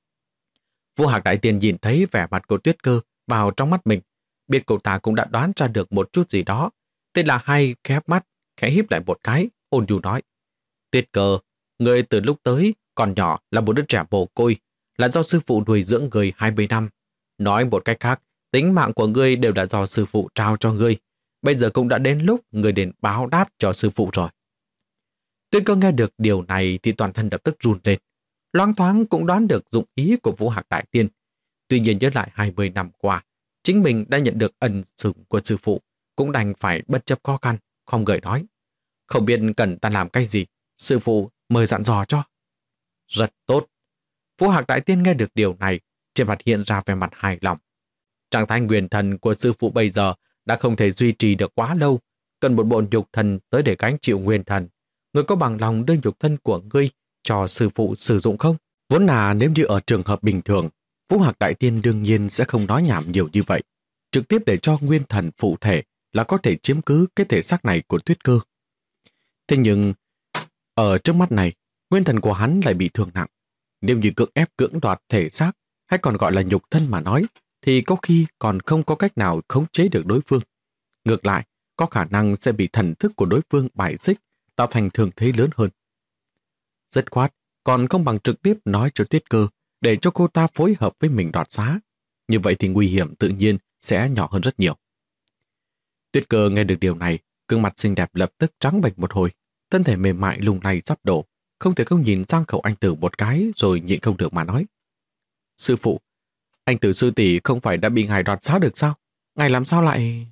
Vũ Hạc Đại Tiên nhìn thấy vẻ mặt của Tuyết Cơ vào trong mắt mình, biết cậu ta cũng đã đoán ra được một chút gì đó. Tên là hay khép mắt, khẽ híp lại một cái, ôn nhu nói: Tuyết Cơ, người từ lúc tới còn nhỏ là một đứa trẻ mồ côi, là do sư phụ nuôi dưỡng người 20 năm. Nói một cách khác, tính mạng của ngươi đều là do sư phụ trao cho ngươi. Bây giờ cũng đã đến lúc ngươi đến báo đáp cho sư phụ rồi. Tuyết Cơ nghe được điều này thì toàn thân lập tức run lên. Loáng thoáng cũng đoán được dụng ý của Vũ Hạc Đại Tiên. Tuy nhiên nhớ lại 20 năm qua, chính mình đã nhận được ân sủng của sư phụ, cũng đành phải bất chấp khó khăn, không gợi nói. Không biết cần ta làm cái gì, sư phụ mời dặn dò cho. Rất tốt. Vũ Hạc Đại Tiên nghe được điều này, trên mặt hiện ra vẻ mặt hài lòng. Trạng thái nguyên thần của sư phụ bây giờ đã không thể duy trì được quá lâu, cần một bộ nhục thân tới để gánh chịu nguyên thần. Ngươi có bằng lòng đưa nhục thân của ngươi cho sư phụ sử dụng không? Vốn là nếu như ở trường hợp bình thường, Vũ Hạc Đại Tiên đương nhiên sẽ không nói nhảm nhiều như vậy, trực tiếp để cho nguyên thần phụ thể là có thể chiếm cứ cái thể xác này của Tuyết Cơ. Thế nhưng, ở trước mắt này, nguyên thần của hắn lại bị thương nặng. Nếu như cưỡng ép cưỡng đoạt thể xác, hay còn gọi là nhục thân mà nói, thì có khi còn không có cách nào khống chế được đối phương. Ngược lại, có khả năng sẽ bị thần thức của đối phương bài xích, tạo thành thương thế lớn hơn. Dứt khoát, còn không bằng trực tiếp nói cho Tuyết Cơ để cho cô ta phối hợp với mình đoạt xá. Như vậy thì nguy hiểm tự nhiên sẽ nhỏ hơn rất nhiều. Tuyết Cơ nghe được điều này, gương mặt xinh đẹp lập tức trắng bệch một hồi, thân thể mềm mại lung lay sắp đổ, không thể không nhìn Giang Khẩu Anh Tử một cái rồi nhịn không được mà nói. Sư phụ, anh Tử sư tỷ không phải đã bị ngài đoạt xá được sao? Ngài làm sao lại...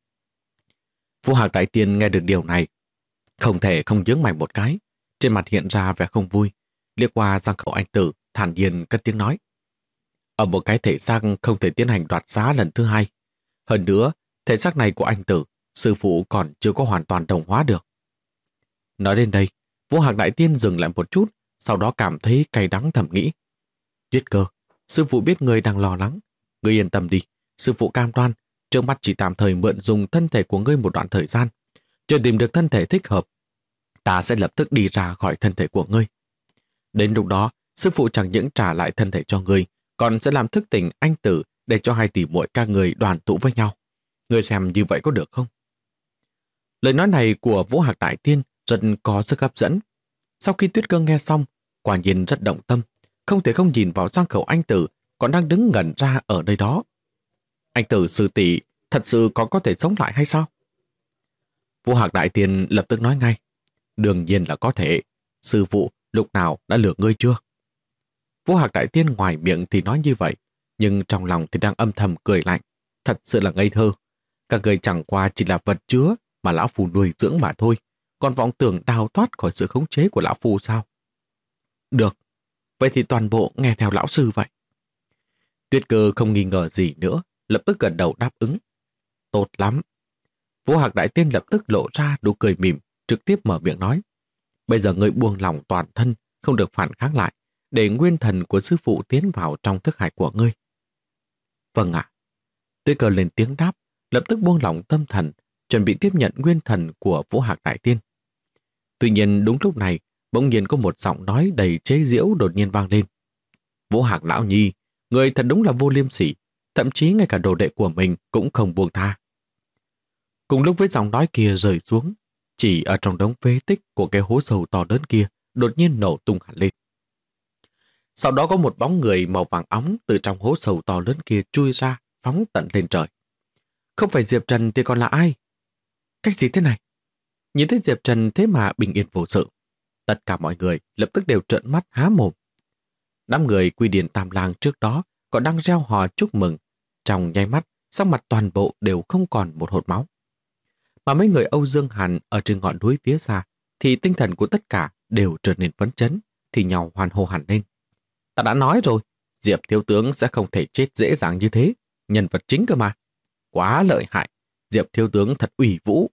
Vũ Hạc Đại Tiên nghe được điều này, không thể không nhướng mày một cái, trên mặt hiện ra vẻ không vui, liếc qua Giang Khẩu Anh Tử, thản nhiên cất tiếng nói. Ở một cái thể xác không thể tiến hành đoạt xá lần thứ hai. Hơn nữa, thể xác này của anh Tử, sư phụ còn chưa có hoàn toàn đồng hóa được. Nói đến đây, Vũ Hạc Đại Tiên dừng lại một chút, sau đó cảm thấy cay đắng thầm nghĩ. Tuyết Cơ, sư phụ biết ngươi đang lo lắng. Ngươi yên tâm đi, sư phụ cam đoan, trước mắt chỉ tạm thời mượn dùng thân thể của ngươi một đoạn thời gian. Chưa tìm được thân thể thích hợp, ta sẽ lập tức đi ra khỏi thân thể của ngươi. Đến lúc đó, sư phụ chẳng những trả lại thân thể cho ngươi, còn sẽ làm thức tỉnh anh Tử để cho hai tỷ muội các người đoàn tụ với nhau. Ngươi xem như vậy có được không? Lời nói này của Vũ Hạc Đại Tiên rất có sức hấp dẫn. Sau khi Tuyết Cơ nghe xong, quả nhiên rất động tâm, không thể không nhìn vào Giang Khẩu Anh Tử còn đang đứng ngẩn ra ở nơi đó. Anh Tử sư tỷ thật sự có thể sống lại hay sao? Vũ Hạc Đại Tiên lập tức nói ngay. Đương nhiên là có thể. Sư phụ lúc nào đã lừa ngươi chưa? Vũ Hạc Đại Tiên ngoài miệng thì nói như vậy, nhưng trong lòng thì đang âm thầm cười lạnh. Thật sự là ngây thơ. Các người chẳng qua chỉ là vật chứa mà lão phù nuôi dưỡng mà thôi, còn vọng tưởng đào thoát khỏi sự khống chế của lão phù sao? Được, vậy thì toàn bộ nghe theo lão sư vậy. Tuyết Cơ không nghi ngờ gì nữa, lập tức gật đầu đáp ứng. Tốt lắm. Vũ Hạc Đại Tiên lập tức lộ ra nụ cười mỉm, trực tiếp mở miệng nói. Bây giờ ngươi buông lòng toàn thân, không được phản kháng lại, để nguyên thần của sư phụ tiến vào trong thức hải của ngươi. Vâng ạ. Tuyết Cơ lên tiếng đáp, lập tức buông lỏng tâm thần, chuẩn bị tiếp nhận nguyên thần của Vũ Hạc Đại Tiên. Tuy nhiên đúng lúc này, bỗng nhiên có một giọng nói đầy chế giễu đột nhiên vang lên. Vũ Hạc lão nhi, người thật đúng là vô liêm sỉ, thậm chí ngay cả đồ đệ của mình cũng không buông tha. Cùng lúc với giọng nói kia rơi xuống, chỉ ở trong đống phế tích của cái hố sâu to lớn kia đột nhiên nổ tung hẳn lên. Sau đó có một bóng người màu vàng óng từ trong hố sâu to lớn kia chui ra, phóng tận lên trời. Không phải Diệp Trần thì còn là ai? Cách gì thế này? Nhìn thấy Diệp Trần thế mà bình yên vô sự. Tất cả mọi người lập tức đều trợn mắt há mồm. Đám người Quy Điền Tam Lang trước đó còn đang reo hò chúc mừng. Trong nháy mắt, sắc mặt toàn bộ đều không còn một hột máu. Mà mấy người Âu Dương Hàn ở trên ngọn núi phía xa thì tinh thần của tất cả đều trở nên phấn chấn, thì nhau hoan hô hẳn lên. Ta đã nói rồi, Diệp thiếu tướng sẽ không thể chết dễ dàng như thế. Nhân vật chính cơ mà. Quá lợi hại. Diệp thiếu tướng thật ủy vũ.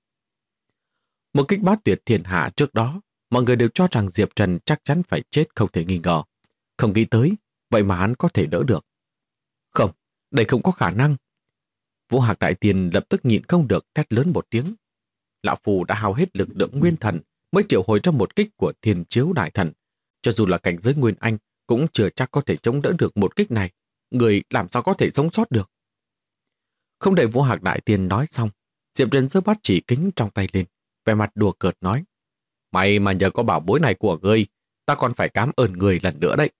Một kích bát tuyệt thiên hạ trước đó, mọi người đều cho rằng Diệp Trần chắc chắn phải chết không thể nghi ngờ. Không nghĩ tới, vậy mà hắn có thể đỡ được. Không, đây không có khả năng. Vũ Hạc Đại Tiên lập tức nhịn không được thét lớn một tiếng. Lão Phù đã hao hết lực lượng nguyên thần mới triệu hồi ra một kích của Thiên Chiếu Đại Thần. Cho dù là cảnh giới Nguyên Anh cũng chưa chắc có thể chống đỡ được một kích này. Người làm sao có thể sống sót được? Không đợi Vũ Hạc Đại Tiên nói xong, Diệp Trần giơ bát chỉ kính trong tay lên, vẻ mặt đùa cợt nói. May mà nhờ có bảo bối này của ngươi, ta còn phải cảm ơn người lần nữa đấy.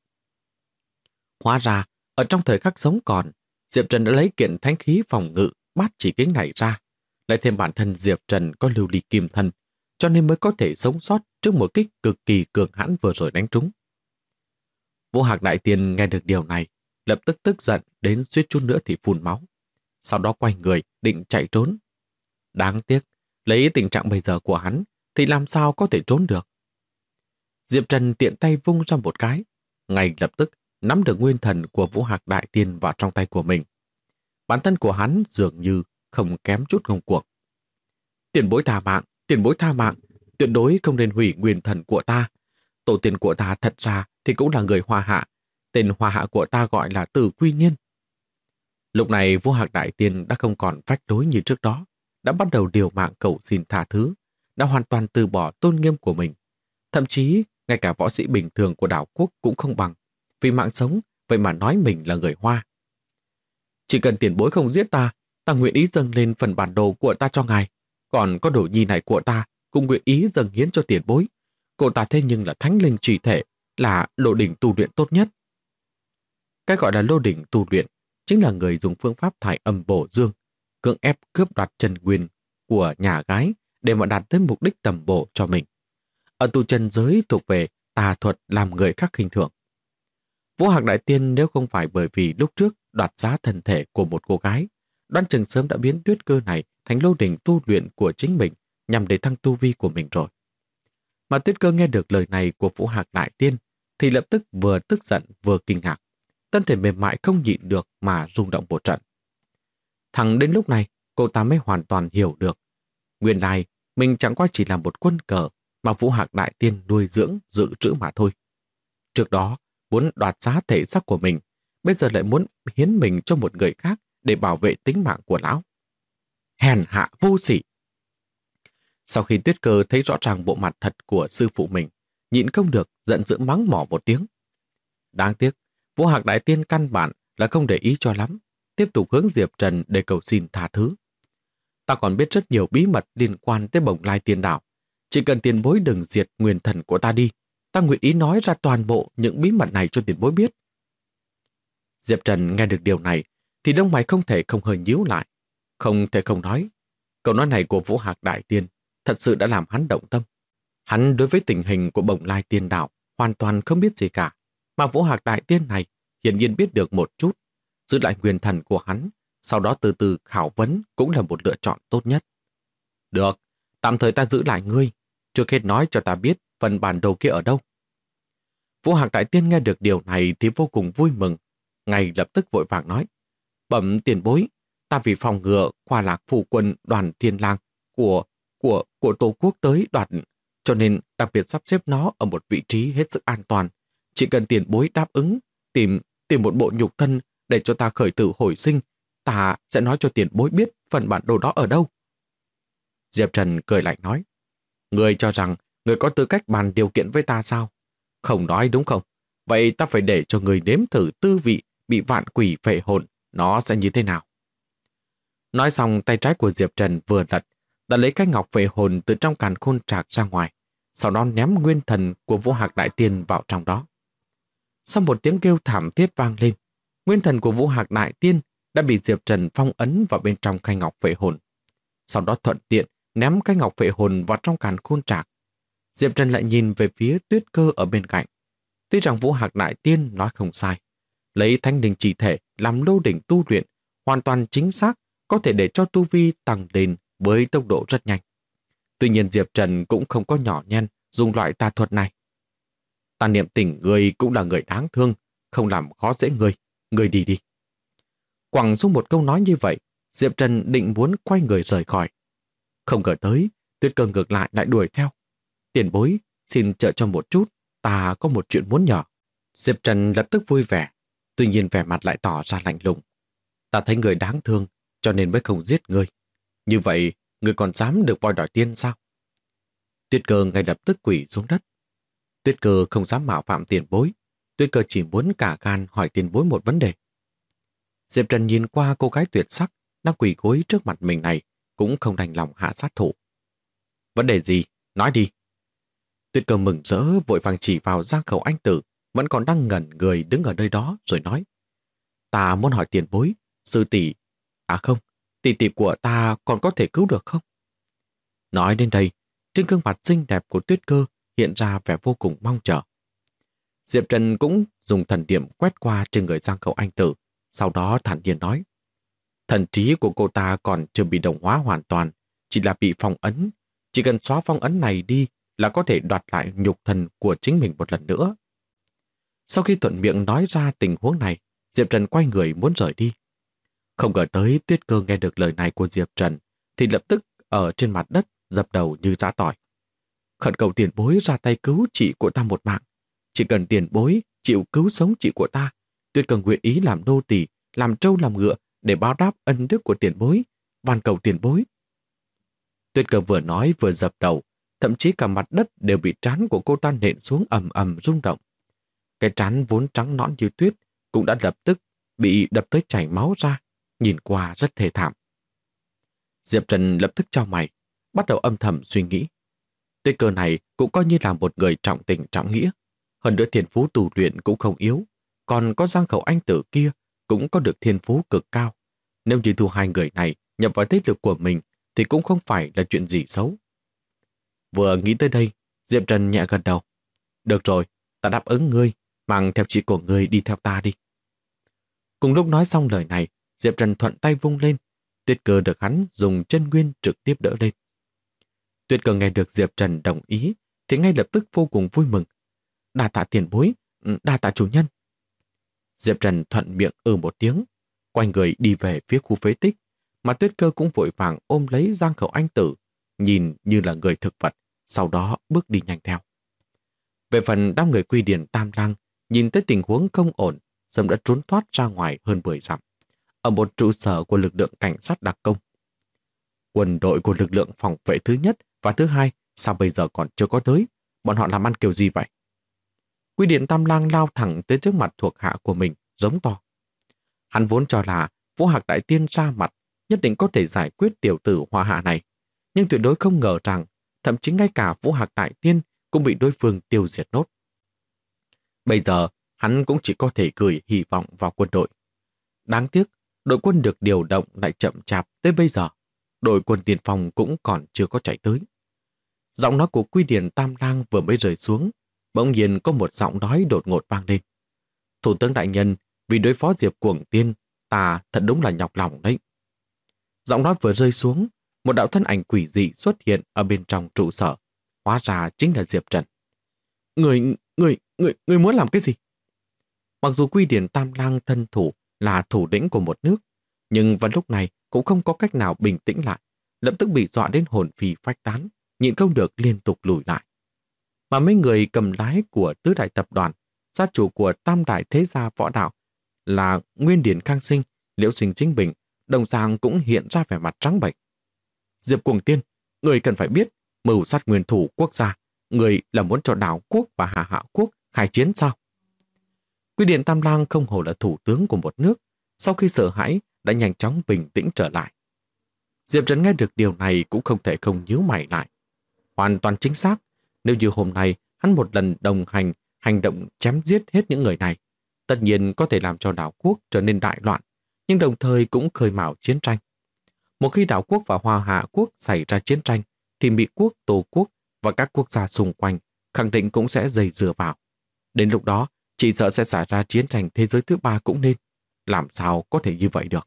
Hóa ra, ở trong thời khắc sống còn, Diệp Trần đã lấy kiện thánh khí phòng ngự bát chỉ kính này ra, lại thêm bản thân Diệp Trần có lưu ly kim thân, cho nên mới có thể sống sót trước một kích cực kỳ cường hãn vừa rồi đánh trúng. Vũ Hạc Đại Tiên nghe được điều này, lập tức tức giận đến suýt chút nữa thì phun máu. Sau đó quay người định chạy trốn. Đáng tiếc, lấy tình trạng bây giờ của hắn thì làm sao có thể trốn được. Diệp Trần tiện tay vung ra một cái, ngay lập tức nắm được nguyên thần của Vũ Hạc Đại Tiên vào trong tay của mình. Bản thân của hắn dường như không kém chút ngông cuồng. Tiền bối tha mạng, tuyệt đối không nên hủy nguyên thần của ta. Tổ tiên của ta thật ra thì cũng là người hoa hạ, Tên hòa hạ của ta gọi là Tử Quy Niên. Lúc này vua Hạc Đại Tiên đã không còn phách lối như trước đó, đã bắt đầu liều mạng cầu xin tha thứ, đã hoàn toàn từ bỏ tôn nghiêm của mình. Thậm chí, ngay cả võ sĩ bình thường của đảo quốc cũng không bằng. Vì mạng sống, vậy mà nói mình là người Hoa. Chỉ cần tiền bối không giết ta, ta nguyện ý dâng lên phần bản đồ của ta cho ngài. Còn có đồ nhi này của ta, cũng nguyện ý dâng hiến cho tiền bối. Cô ta thế nhưng là thánh linh chỉ thể, là lô đỉnh tu luyện tốt nhất. Cái gọi là lô đỉnh tu luyện chính là người dùng phương pháp thải âm bổ dương, cưỡng ép cướp đoạt chân nguyên của nhà gái để mà đạt tới mục đích tầm bổ cho mình. Ở tu chân giới thuộc về tà thuật làm người khác khinh thường. Vua Hạc Đại Tiên nếu không phải bởi vì lúc trước đoạt giá thân thể của một cô gái, đoán chừng sớm đã biến Tuyết Cơ này thành lô đỉnh tu luyện của chính mình nhằm để thăng tu vi của mình rồi. Mà Tuyết Cơ nghe được lời này của Vua Hạc Đại Tiên thì lập tức vừa tức giận vừa kinh ngạc. Thân thể mềm mại không nhịn được mà rung động một trận. Thẳng đến lúc này, cô ta mới hoàn toàn hiểu được. Nguyên lai, mình chẳng qua chỉ là một quân cờ mà Vũ Hạc Đại Tiên nuôi dưỡng dự trữ mà thôi. Trước đó, muốn đoạt giá thể xác của mình, bây giờ lại muốn hiến mình cho một người khác để bảo vệ tính mạng của lão. Hèn hạ vô sỉ! Sau khi Tuyết Cơ thấy rõ ràng bộ mặt thật của sư phụ mình, nhịn không được giận dữ mắng mỏ một tiếng. Đáng tiếc, Vũ Hạc Đại Tiên căn bản là không để ý cho lắm, tiếp tục hướng Diệp Trần để cầu xin tha thứ. Ta còn biết rất nhiều bí mật liên quan tới Bồng Lai Tiên Đảo. Chỉ cần tiền bối đừng diệt nguyên thần của ta đi, ta nguyện ý nói ra toàn bộ những bí mật này cho tiền bối biết. Diệp Trần nghe được điều này, thì lông mày không thể không hơi nhíu lại. Không thể không nói. Câu nói này của Vũ Hạc Đại Tiên thật sự đã làm hắn động tâm. Hắn đối với tình hình của Bồng Lai Tiên Đảo hoàn toàn không biết gì cả. Mà Vũ Hạc Đại Tiên này hiển nhiên biết được một chút. Giữ lại nguyên thần của hắn, sau đó từ từ khảo vấn cũng là một lựa chọn tốt nhất. Được, tạm thời ta giữ lại ngươi. Trước hết nói cho ta biết phần bản đồ kia ở đâu. Vũ Hạc Đại Tiên nghe được điều này thì vô cùng vui mừng. Ngay lập tức vội vàng nói. Bẩm tiền bối, ta vì phòng ngừa khoa lạc phủ quân đoàn Thiên Lang của Tổ quốc tới đoạt, cho nên đặc biệt sắp xếp nó ở một vị trí hết sức an toàn. Chỉ cần tiền bối đáp ứng, tìm một bộ nhục thân để cho ta khởi tử hồi sinh, ta sẽ nói cho tiền bối biết phần bản đồ đó ở đâu. Diệp Trần cười lạnh nói. Người cho rằng người có tư cách bàn điều kiện với ta sao? Không nói đúng không? Vậy ta phải để cho người nếm thử tư vị bị vạn quỷ phệ hồn, nó sẽ như thế nào? Nói xong, tay trái của Diệp Trần vừa lật, đã lấy cái ngọc phệ hồn từ trong càn khôn trạc ra ngoài, sau đó ném nguyên thần của Vũ Hạc Đại Tiên vào trong đó. Sau một tiếng kêu thảm thiết vang lên, nguyên thần của Vũ Hạc Đại Tiên đã bị Diệp Trần phong ấn vào bên trong khay ngọc phệ hồn. Sau đó thuận tiện ném cái ngọc phệ hồn vào trong càn khôn trạc. Diệp Trần lại nhìn về phía Tuyết Cơ ở bên cạnh. Tuy rằng Vũ Hạc Đại Tiên nói không sai, lấy thanh linh chỉ thể làm lô đỉnh tu luyện hoàn toàn chính xác, có thể để cho tu vi tăng lên với tốc độ rất nhanh. Tuy nhiên Diệp Trần cũng không có nhỏ nhen dùng loại tà thuật này. Ta niệm tình người cũng là người đáng thương, không làm khó dễ người đi đi. Quẳng xuống một câu nói như vậy, Diệp Trần định muốn quay người rời khỏi. Không ngờ tới, Tuyết Cơ ngược lại đuổi theo. Tiền bối, xin trợ cho một chút, ta có một chuyện muốn nhờ. Diệp Trần lập tức vui vẻ, tuy nhiên vẻ mặt lại tỏ ra lạnh lùng. Ta thấy người đáng thương, cho nên mới không giết ngươi. Như vậy, ngươi còn dám được voi đòi tiên sao? Tuyết Cơ ngay lập tức quỳ xuống đất. Tuyết Cơ không dám mạo phạm tiền bối. Tuyết Cơ chỉ muốn cả gan hỏi tiền bối một vấn đề. Diệp Trần nhìn qua cô gái tuyệt sắc đang quỳ gối trước mặt mình này, cũng không đành lòng hạ sát thủ. Vấn đề gì? Nói đi. Tuyết Cơ mừng rỡ vội vàng chỉ vào Giang Khẩu Anh Tử vẫn còn đang ngẩn người đứng ở nơi đó rồi nói. Ta muốn hỏi tiền bối, sư tỷ, không, tỷ của ta còn có thể cứu được không? Nói đến đây, trên gương mặt xinh đẹp của Tuyết Cơ hiện ra vẻ vô cùng mong chờ. Diệp Trần cũng dùng thần điểm quét qua trên người Giang Khẩu Anh Tử, sau đó thản nhiên nói. Thần trí của cô ta còn chưa bị đồng hóa hoàn toàn, chỉ là bị phong ấn. Chỉ cần xóa phong ấn này đi là có thể đoạt lại nhục thần của chính mình một lần nữa. Sau khi thuận miệng nói ra tình huống này, Diệp Trần quay người muốn rời đi. Không ngờ tới Tuyết Cơ nghe được lời này của Diệp Trần thì lập tức ở trên mặt đất dập đầu như giã tỏi. Khẩn cầu tiền bối ra tay cứu chị của ta một mạng. Chỉ cần tiền bối chịu cứu sống chị của ta. Tuyết Cơ nguyện ý làm nô tỳ, làm trâu làm ngựa để báo đáp ân đức của tiền bối, van cầu tiền bối. Tuyết Cơ vừa nói vừa dập đầu, thậm chí cả mặt đất đều bị trán của cô ta nện xuống ầm ầm rung động. Cái trán vốn trắng nõn như tuyết cũng đã lập tức bị đập tới chảy máu ra, nhìn qua rất thê thảm. Diệp Trần lập tức chau mày, bắt đầu âm thầm suy nghĩ. Tuyết Cơ này cũng coi như là một người trọng tình trọng nghĩa, hơn nữa thiên phú tu luyện cũng không yếu, còn có Giang Khẩu Anh Tử kia cũng có được thiên phú cực cao. Nếu như thu hai người này nhập vào thế lực của mình thì cũng không phải là chuyện gì xấu. Vừa nghĩ tới đây, Diệp Trần nhẹ gật đầu. Được rồi, ta đáp ứng ngươi, mang theo chị của ngươi đi theo ta đi. Cùng lúc nói xong lời này, Diệp Trần thuận tay vung lên, Tuyết Cơ được hắn dùng chân nguyên trực tiếp đỡ lên. Tuyết Cơ nghe được Diệp Trần đồng ý thì ngay lập tức vô cùng vui mừng. Đa tạ tiền bối, đa tạ chủ nhân. Diệp Trần thuận miệng một tiếng, quay người đi về phía khu phế tích, mà Tuyết Cơ cũng vội vàng ôm lấy Giang Khẩu Anh Tử, nhìn như là người thực vật, sau đó bước đi nhanh theo. Về phần đám người Quy Điển Tam Lang, nhìn tới tình huống không ổn, sớm đã trốn thoát ra ngoài hơn 10 dặm, ở một trụ sở của lực lượng cảnh sát đặc công. Quân đội của lực lượng phòng vệ thứ nhất và thứ hai sao bây giờ còn chưa có tới, bọn họ làm ăn kiểu gì vậy? Quy Điển Tam Lang lao thẳng tới trước mặt thuộc hạ của mình, giống to. Hắn vốn cho là Vũ Hạc Đại Tiên ra mặt nhất định có thể giải quyết tiểu tử Hoa Hạ này, nhưng tuyệt đối không ngờ rằng thậm chí ngay cả Vũ Hạc Đại Tiên cũng bị đối phương tiêu diệt nốt. Bây giờ hắn cũng chỉ có thể gửi hy vọng vào quân đội. Đáng tiếc, đội quân được điều động lại chậm chạp tới bây giờ. Đội quân tiền phòng cũng còn chưa có chạy tới. Giọng nói của Quy Điển Tam Lang vừa mới rơi xuống, bỗng nhiên có một giọng nói đột ngột vang lên. Thủ tướng đại nhân, vì đối phó Diệp Cuồng Tiên, ta thật đúng là nhọc lòng đấy. Giọng nói vừa rơi xuống, một đạo thân ảnh quỷ dị xuất hiện ở bên trong trụ sở. Hóa ra chính là Diệp Trần. Người muốn làm cái gì? Mặc dù Quy Điển Tam Lang thân thủ là thủ lĩnh của một nước, nhưng vào lúc này cũng không có cách nào bình tĩnh lại, lập tức bị dọa đến hồn phi phách tán, nhịn không được liên tục lùi lại. Mà mấy người cầm lái của tứ đại tập đoàn, gia chủ của tam đại thế gia võ đạo là Nguyên Điển Khang Sinh, Liễu Sinh Chính Bình, đồng dạng cũng hiện ra vẻ mặt trắng bệch. Diệp Cuồng Tiên, người cần phải biết, mưu sát nguyên thủ quốc gia, người là muốn cho Đảo Quốc và Hạ Hạ Quốc khai chiến sao? Quy Điển Tam Lang không hổ là thủ tướng của một nước, sau khi sợ hãi đã nhanh chóng bình tĩnh trở lại. Diệp Trần nghe được điều này cũng không thể không nhíu mày lại. Hoàn toàn chính xác, nếu như hôm nay hắn một lần đồng hành động chém giết hết những người này, tất nhiên có thể làm cho Đảo Quốc trở nên đại loạn, nhưng đồng thời cũng khơi mào chiến tranh. Một khi Đảo Quốc và Hoa Hạ Quốc xảy ra chiến tranh, thì Mỹ Quốc, Tô Quốc và các quốc gia xung quanh khẳng định cũng sẽ dây dưa vào. Đến lúc đó, chỉ sợ sẽ xảy ra chiến tranh thế giới thứ ba cũng nên. Làm sao có thể như vậy được?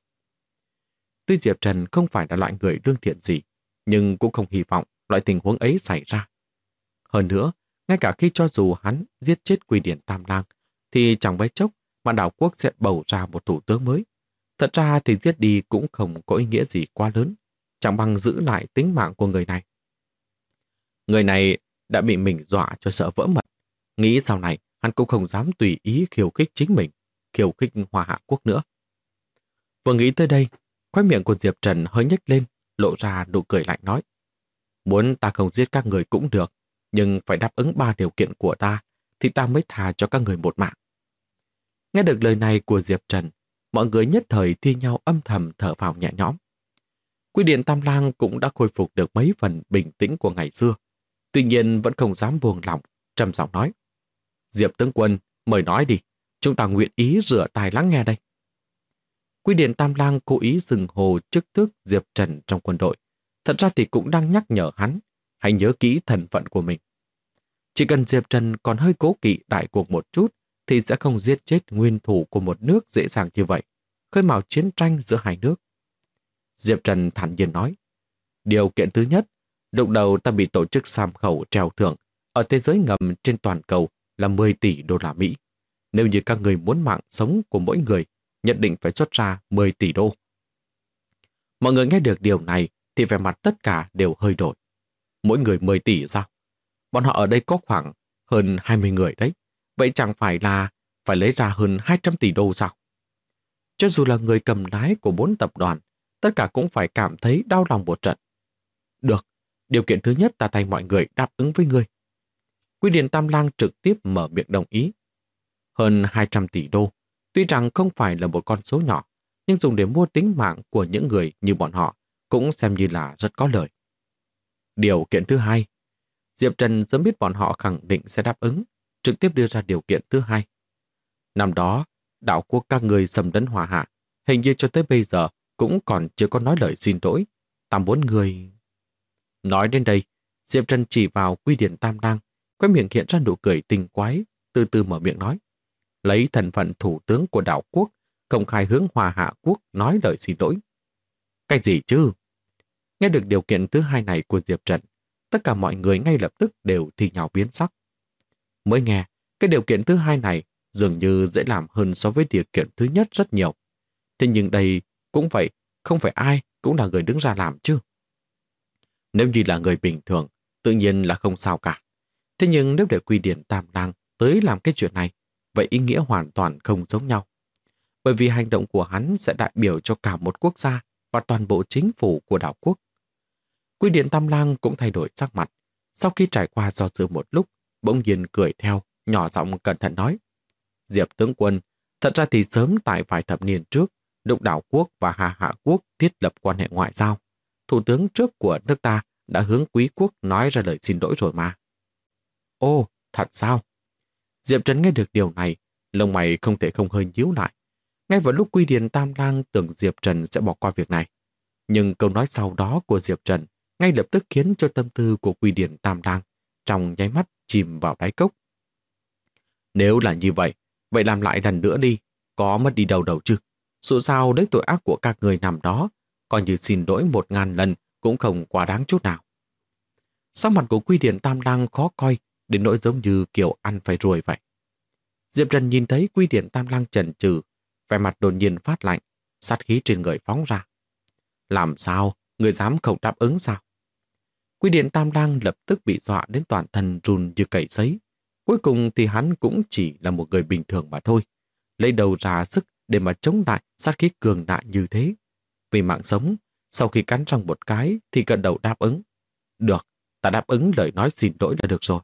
Tuy Diệp Trần không phải là loại người lương thiện gì, nhưng cũng không hy vọng loại tình huống ấy xảy ra. Hơn nữa, ngay cả khi cho dù hắn giết chết Quy Điển Tam Lang, thì chẳng mấy chốc mà Đảo Quốc sẽ bầu ra một thủ tướng mới. Thật ra thì giết đi cũng không có ý nghĩa gì quá lớn, chẳng bằng giữ lại tính mạng của người này. Người này đã bị mình dọa cho sợ vỡ mật. Nghĩ sau này hắn cũng không dám tùy ý khiêu khích chính mình, khiêu khích Hoa Hạ Quốc nữa. Vừa nghĩ tới đây, khóe miệng của Diệp Trần hơi nhếch lên, lộ ra nụ cười lạnh nói. Muốn ta không giết các người cũng được, nhưng phải đáp ứng 3 điều kiện của ta, thì ta mới tha cho các người một mạng. Nghe được lời này của Diệp Trần, mọi người nhất thời thi nhau âm thầm thở phào nhẹ nhõm. Quy Điển Tam Lang cũng đã khôi phục được mấy phần bình tĩnh của ngày xưa, tuy nhiên vẫn không dám buông lỏng, trầm giọng nói. Diệp tướng quân, mời nói đi, chúng ta nguyện ý rửa tai lắng nghe đây. Quy Điển Tam Lang cố ý dừng hồ chức tước Diệp Trần trong quân đội, thật ra thì cũng đang nhắc nhở hắn, hãy nhớ kỹ thân phận của mình. Chỉ cần Diệp Trần còn hơi cố kỵ đại cuộc một chút, thì sẽ không giết chết nguyên thủ của một nước dễ dàng như vậy, khơi mào chiến tranh giữa hai nước. Diệp Trần thản nhiên nói, điều kiện thứ nhất, lúc đầu ta bị tổ chức Sam Khẩu treo thưởng ở thế giới ngầm trên toàn cầu là 10 tỷ đô la Mỹ. Nếu như các người muốn mạng sống của mỗi người, nhất định phải xuất ra 10 tỷ đô. Mọi người nghe được điều này thì vẻ mặt tất cả đều hơi đổi. Mỗi người 10 tỷ sao? Bọn họ ở đây có khoảng hơn 20 người đấy. Vậy chẳng phải là phải lấy ra hơn 200 tỷ đô sao? Cho dù là người cầm lái của 4 tập đoàn, tất cả cũng phải cảm thấy đau lòng một trận. Được, điều kiện thứ nhất ta thay mọi người đáp ứng với ngươi. Quy Điền Tam Lang trực tiếp mở miệng đồng ý. Hơn 200 tỷ đô, tuy rằng không phải là một con số nhỏ, nhưng dùng để mua tính mạng của những người như bọn họ cũng xem như là rất có lợi. Điều kiện thứ hai, Diệp Trần sớm biết bọn họ khẳng định sẽ đáp ứng, trực tiếp đưa ra điều kiện thứ hai. Năm đó, đảo quốc các người xâm lấn Hoa Hạ, hình như cho tới bây giờ cũng còn chưa có nói lời xin lỗi. Ta muốn người... Nói đến đây, Diệp Trần chỉ vào Quy Điển Tam Lang, khóe miệng hiện ra nụ cười tinh quái, từ từ mở miệng nói. Lấy thân phận thủ tướng của đảo quốc, công khai hướng Hoa Hạ quốc nói lời xin lỗi. Cái gì chứ? Nghe được điều kiện thứ hai này của Diệp Trần, tất cả mọi người ngay lập tức đều thi nhau biến sắc. Mới nghe, cái điều kiện thứ hai này dường như dễ làm hơn so với điều kiện thứ nhất rất nhiều. Thế nhưng đây cũng vậy, không phải ai cũng là người đứng ra làm chứ. Nếu như là người bình thường, tự nhiên là không sao cả. Thế nhưng nếu để Quy Điển Tam Lang tới làm cái chuyện này, vậy ý nghĩa hoàn toàn không giống nhau. Bởi vì hành động của hắn sẽ đại biểu cho cả một quốc gia và toàn bộ chính phủ của đảo quốc. Quy Điển Tam Lang cũng thay đổi sắc mặt. Sau khi trải qua do dự một lúc, bỗng nhiên cười theo, nhỏ giọng cẩn thận nói. Diệp tướng quân, thật ra thì sớm tại vài thập niên trước, lúc đảo quốc và Hà Hạ quốc thiết lập quan hệ ngoại giao, thủ tướng trước của nước ta đã hướng quý quốc nói ra lời xin lỗi rồi mà. Ồ, thật sao? Diệp Trần nghe được điều này, lông mày không thể không hơi nhíu lại. Ngay vào lúc Quy Điển Tam Lang tưởng Diệp Trần sẽ bỏ qua việc này. Nhưng câu nói sau đó của Diệp Trần ngay lập tức khiến cho tâm tư của Quy Điển Tam Lang trong nháy mắt chìm vào đáy cốc. Nếu là như vậy, vậy làm lại lần nữa đi, có mất đi đâu chứ. Dù sao đấy tội ác của các người nằm đó, coi như xin lỗi 1000 lần cũng không quá đáng chút nào. Sắc mặt của Quy Điển Tam Lang khó coi, đến nỗi giống như kiểu ăn phải ruồi vậy. Diệp Trần nhìn thấy Quy Điển Tam Lang chần chừ, vẻ mặt đột nhiên phát lạnh, sát khí trên người phóng ra. Làm sao? Người dám không đáp ứng sao? Quy Điển Tam Lang lập tức bị dọa đến toàn thân run như cầy sấy. Cuối cùng thì hắn cũng chỉ là một người bình thường mà thôi. Lấy đầu ra sức để mà chống lại sát khí cường đại như thế. Vì mạng sống, sau khi cắn răng một cái thì gật đầu đáp ứng. Được, ta đáp ứng lời nói xin lỗi là được rồi.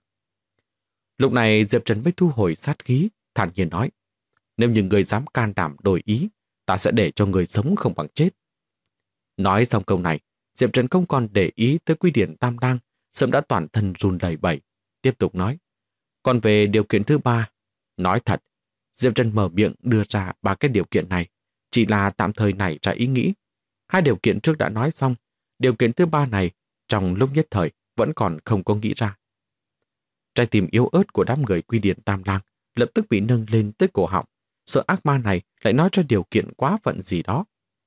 Lúc này Diệp Trần mới thu hồi sát khí, thản nhiên nói. Nếu như người dám can đảm đổi ý, ta sẽ để cho người sống không bằng chết. Nói xong câu này, Diệp Trần không còn để ý tới Quy Điển Tam Lang, sớm đã toàn thân run lẩy bẩy, tiếp tục nói. Còn về điều kiện thứ ba, nói thật, Diệp Trần mở miệng đưa ra 3 cái điều kiện này, chỉ là tạm thời nảy ra ý nghĩ. 2 điều kiện trước đã nói xong, điều kiện thứ ba này, trong lúc nhất thời, vẫn còn không có nghĩ ra. Trái tim yếu ớt của đám người Quy Điển Tam Lang lập tức bị nâng lên tới cổ họng, sợ ác ma này lại nói ra điều kiện quá phận gì đó.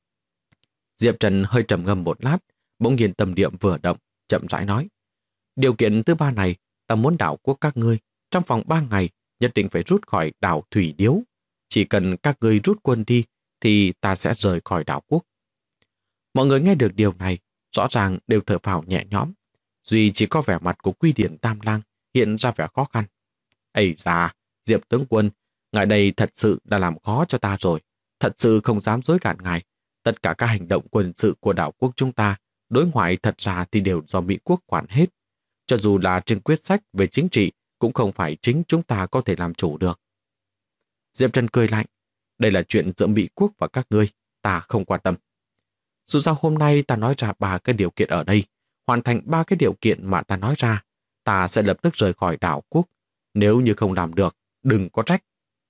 Diệp Trần hơi trầm ngâm một lát, bỗng nhiên tâm niệm vừa động, chậm rãi nói. Điều kiện thứ ba này, ta muốn đảo quốc các ngươi, trong vòng 3 ngày, nhất định phải rút khỏi đảo Thủy Điếu. Chỉ cần các ngươi rút quân đi, thì ta sẽ rời khỏi đảo quốc. Mọi người nghe được điều này, rõ ràng đều thở phào nhẹ nhõm. Duy chỉ có vẻ mặt của Quy Điển Tam Lang hiện ra vẻ khó khăn. Ây da, Diệp tướng quân, ngài đây thật sự đã làm khó cho ta rồi. Thật sự không dám dối gạt ngài. Tất cả các hành động quân sự của đảo quốc chúng ta, đối ngoại thật ra thì đều do Mỹ quốc quản hết. Cho dù là trên quyết sách về chính trị, cũng không phải chính chúng ta có thể làm chủ được. Diệp Trần cười lạnh. Đây là chuyện giữa Mỹ quốc và các ngươi, ta không quan tâm. Dù sao hôm nay ta nói ra 3 cái điều kiện ở đây, hoàn thành 3 cái điều kiện mà ta nói ra, ta sẽ lập tức rời khỏi đảo quốc. Nếu như không làm được, đừng có trách.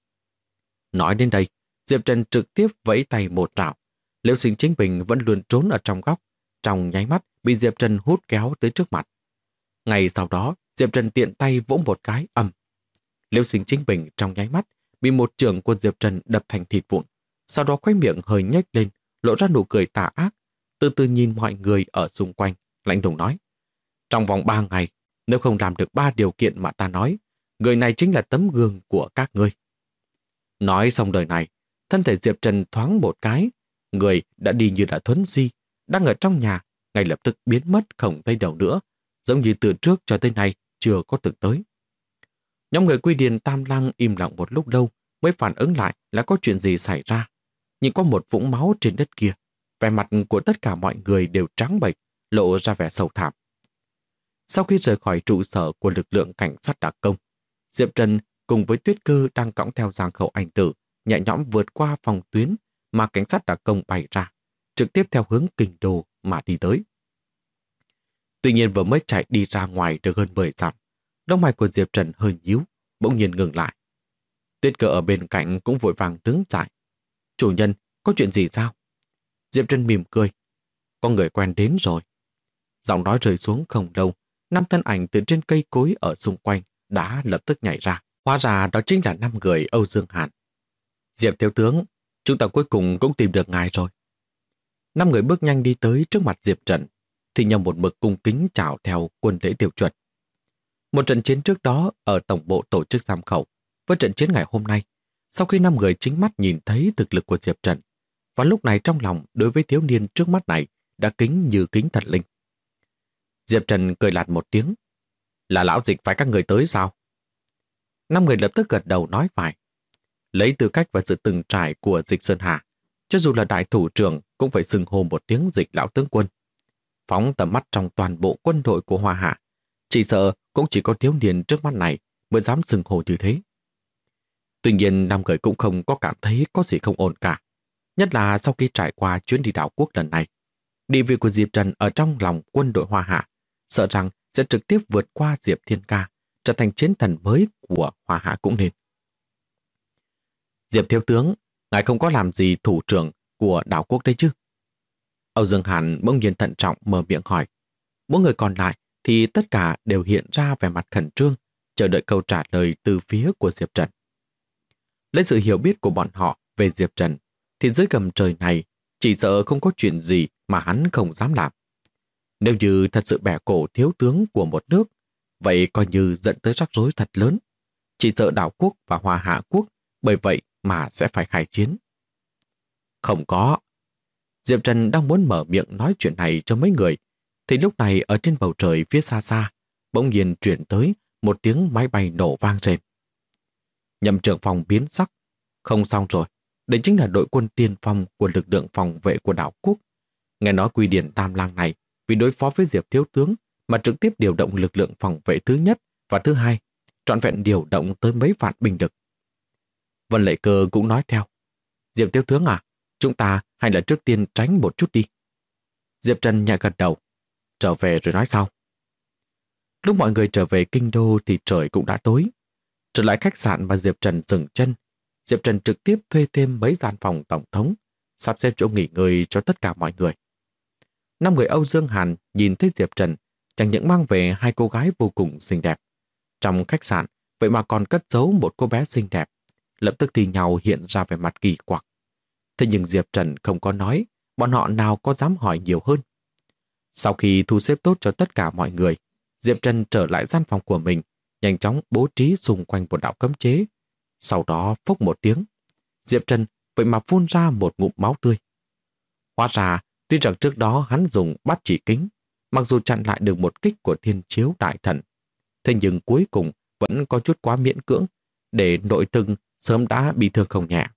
Nói đến đây, Diệp Trần trực tiếp vẫy tay một trảo. Liễu Sinh Chính Bình vẫn luôn trốn ở trong góc, trong nháy mắt bị Diệp Trần hút kéo tới trước mặt. Ngay sau đó, Diệp Trần tiện tay vỗ một cái ầm. Liễu Sinh Chính Bình trong nháy mắt bị một chưởng của Diệp Trần đập thành thịt vụn, sau đó khóe miệng hơi nhếch lên, lộ ra nụ cười tà ác, từ từ nhìn mọi người ở xung quanh, lạnh lùng nói. Trong vòng 3 ngày, nếu không làm được 3 điều kiện mà ta nói, người này chính là tấm gương của các ngươi. Nói xong lời này, thân thể Diệp Trần thoáng một cái, người đã đi như là thuấn di, đang ở trong nhà, ngay lập tức biến mất không thấy đâu nữa, giống như từ trước cho tới nay chưa có từng tới. Nhóm người Quy Điển Tam Lang im lặng một lúc lâu mới phản ứng lại là có chuyện gì xảy ra. Nhìn có một vũng máu trên đất kia, vẻ mặt của tất cả mọi người đều trắng bệch, lộ ra vẻ sầu thảm. Sau khi rời khỏi trụ sở của lực lượng cảnh sát đặc công, Diệp Trần cùng với Tuyết Cơ đang cõng theo Giang Khẩu Anh Tử, nhẹ nhõm vượt qua phòng tuyến mà cảnh sát đặc công bày ra, trực tiếp theo hướng Kinh Đô mà đi tới. Tuy nhiên vừa mới chạy đi ra ngoài được hơn 10 dặm, lông mày của Diệp Trần hơi nhíu, bỗng nhiên ngừng lại. Tuyết Cơ ở bên cạnh cũng vội vàng đứng dậy. Chủ nhân, có chuyện gì sao? Diệp Trần mỉm cười. Có người quen đến rồi. Giọng nói rơi xuống không lâu, 5 thân ảnh từ trên cây cối ở xung quanh đã lập tức nhảy ra. Hóa ra đó chính là 5 người Âu Dương Hàn. Diệp thiếu tướng, chúng ta cuối cùng cũng tìm được ngài rồi. 5 người bước nhanh đi tới trước mặt Diệp Trần, thì nhằm một mực cung kính chào theo quân lễ tiêu chuẩn. Một trận chiến trước đó ở tổng bộ tổ chức giam khẩu, với trận chiến ngày hôm nay, sau khi 5 người chính mắt nhìn thấy thực lực của Diệp Trần, và lúc này trong lòng đối với thiếu niên trước mắt này đã kính như kính thần linh. Diệp Trần cười lạt một tiếng. Là lão Dịch phải các người tới sao? 5 người lập tức gật đầu nói phải. Lấy tư cách và sự từng trải của Dịch Sơn Hà, cho dù là đại thủ trưởng cũng phải xưng hô một tiếng Dịch lão tướng quân. Phóng tầm mắt trong toàn bộ quân đội của Hoa Hạ, chỉ sợ cũng chỉ có thiếu niên trước mắt này mới dám xưng hô như thế. Tuy nhiên 5 người cũng không có cảm thấy có gì không ổn cả. Nhất là sau khi trải qua chuyến đi đảo quốc lần này, địa vị của Diệp Trần ở trong lòng quân đội Hoa Hạ sợ rằng sẽ trực tiếp vượt qua Diệp Thiên Ca, trở thành chiến thần mới của Hoa Hạ cũng nên. Diệp thiếu tướng, ngài không có làm gì thủ trưởng của đảo quốc đấy chứ? Âu Dương Hàn bỗng nhiên thận trọng mở miệng hỏi. Mỗi người còn lại thì tất cả đều hiện ra vẻ mặt khẩn trương, chờ đợi câu trả lời từ phía của Diệp Trần. Lấy sự hiểu biết của bọn họ về Diệp Trần, thì dưới gầm trời này chỉ sợ không có chuyện gì mà hắn không dám làm. Nếu như thật sự bẻ cổ thiếu tướng của một nước, vậy coi như dẫn tới rắc rối thật lớn. Chỉ sợ đảo quốc và Hoa Hạ quốc bởi vậy mà sẽ phải khai chiến. Không có. Diệp Trần đang muốn mở miệng nói chuyện này cho mấy người, thì lúc này ở trên bầu trời phía xa xa, bỗng nhiên chuyển tới một tiếng máy bay nổ vang rền. Nhậm trưởng phòng biến sắc. Không xong rồi, đây chính là đội quân tiên phong của lực lượng phòng vệ của đảo quốc. Nghe nói Quy Điển Tam Lang này vì đối phó với Diệp thiếu tướng mà trực tiếp điều động lực lượng phòng vệ thứ nhất và thứ hai, trọn vẹn điều động tới mấy vạn binh lực. Vân Lệ Cơ cũng nói theo. Diệp thiếu tướng à, chúng ta hay là trước tiên tránh một chút đi. Diệp Trần nhẹ gật đầu. Trở về rồi nói sau. Lúc mọi người trở về kinh đô thì trời cũng đã tối. Trở lại khách sạn và Diệp Trần dừng chân, Diệp Trần trực tiếp thuê thêm mấy gian phòng tổng thống, sắp xếp chỗ nghỉ ngơi cho tất cả mọi người. 5 người Âu Dương Hàn nhìn thấy Diệp Trần chẳng những mang về 2 cô gái vô cùng xinh đẹp. Trong khách sạn, vậy mà còn cất giấu một cô bé xinh đẹp, lập tức thì nhau hiện ra vẻ mặt kỳ quặc. Thế nhưng Diệp Trần không có nói, bọn họ nào có dám hỏi nhiều hơn. Sau khi thu xếp tốt cho tất cả mọi người, Diệp Trần trở lại gian phòng của mình, nhanh chóng bố trí xung quanh một đạo cấm chế. Sau đó phốc một tiếng, Diệp Trần vậy mà phun ra một ngụm máu tươi. Hóa ra, tuy rằng trước đó hắn dùng bát chỉ kính, mặc dù chặn lại được một kích của Thiên Chiếu Đại Thần, thế nhưng cuối cùng vẫn có chút quá miễn cưỡng, để nội tưng sớm đã bị thương không nhẹ.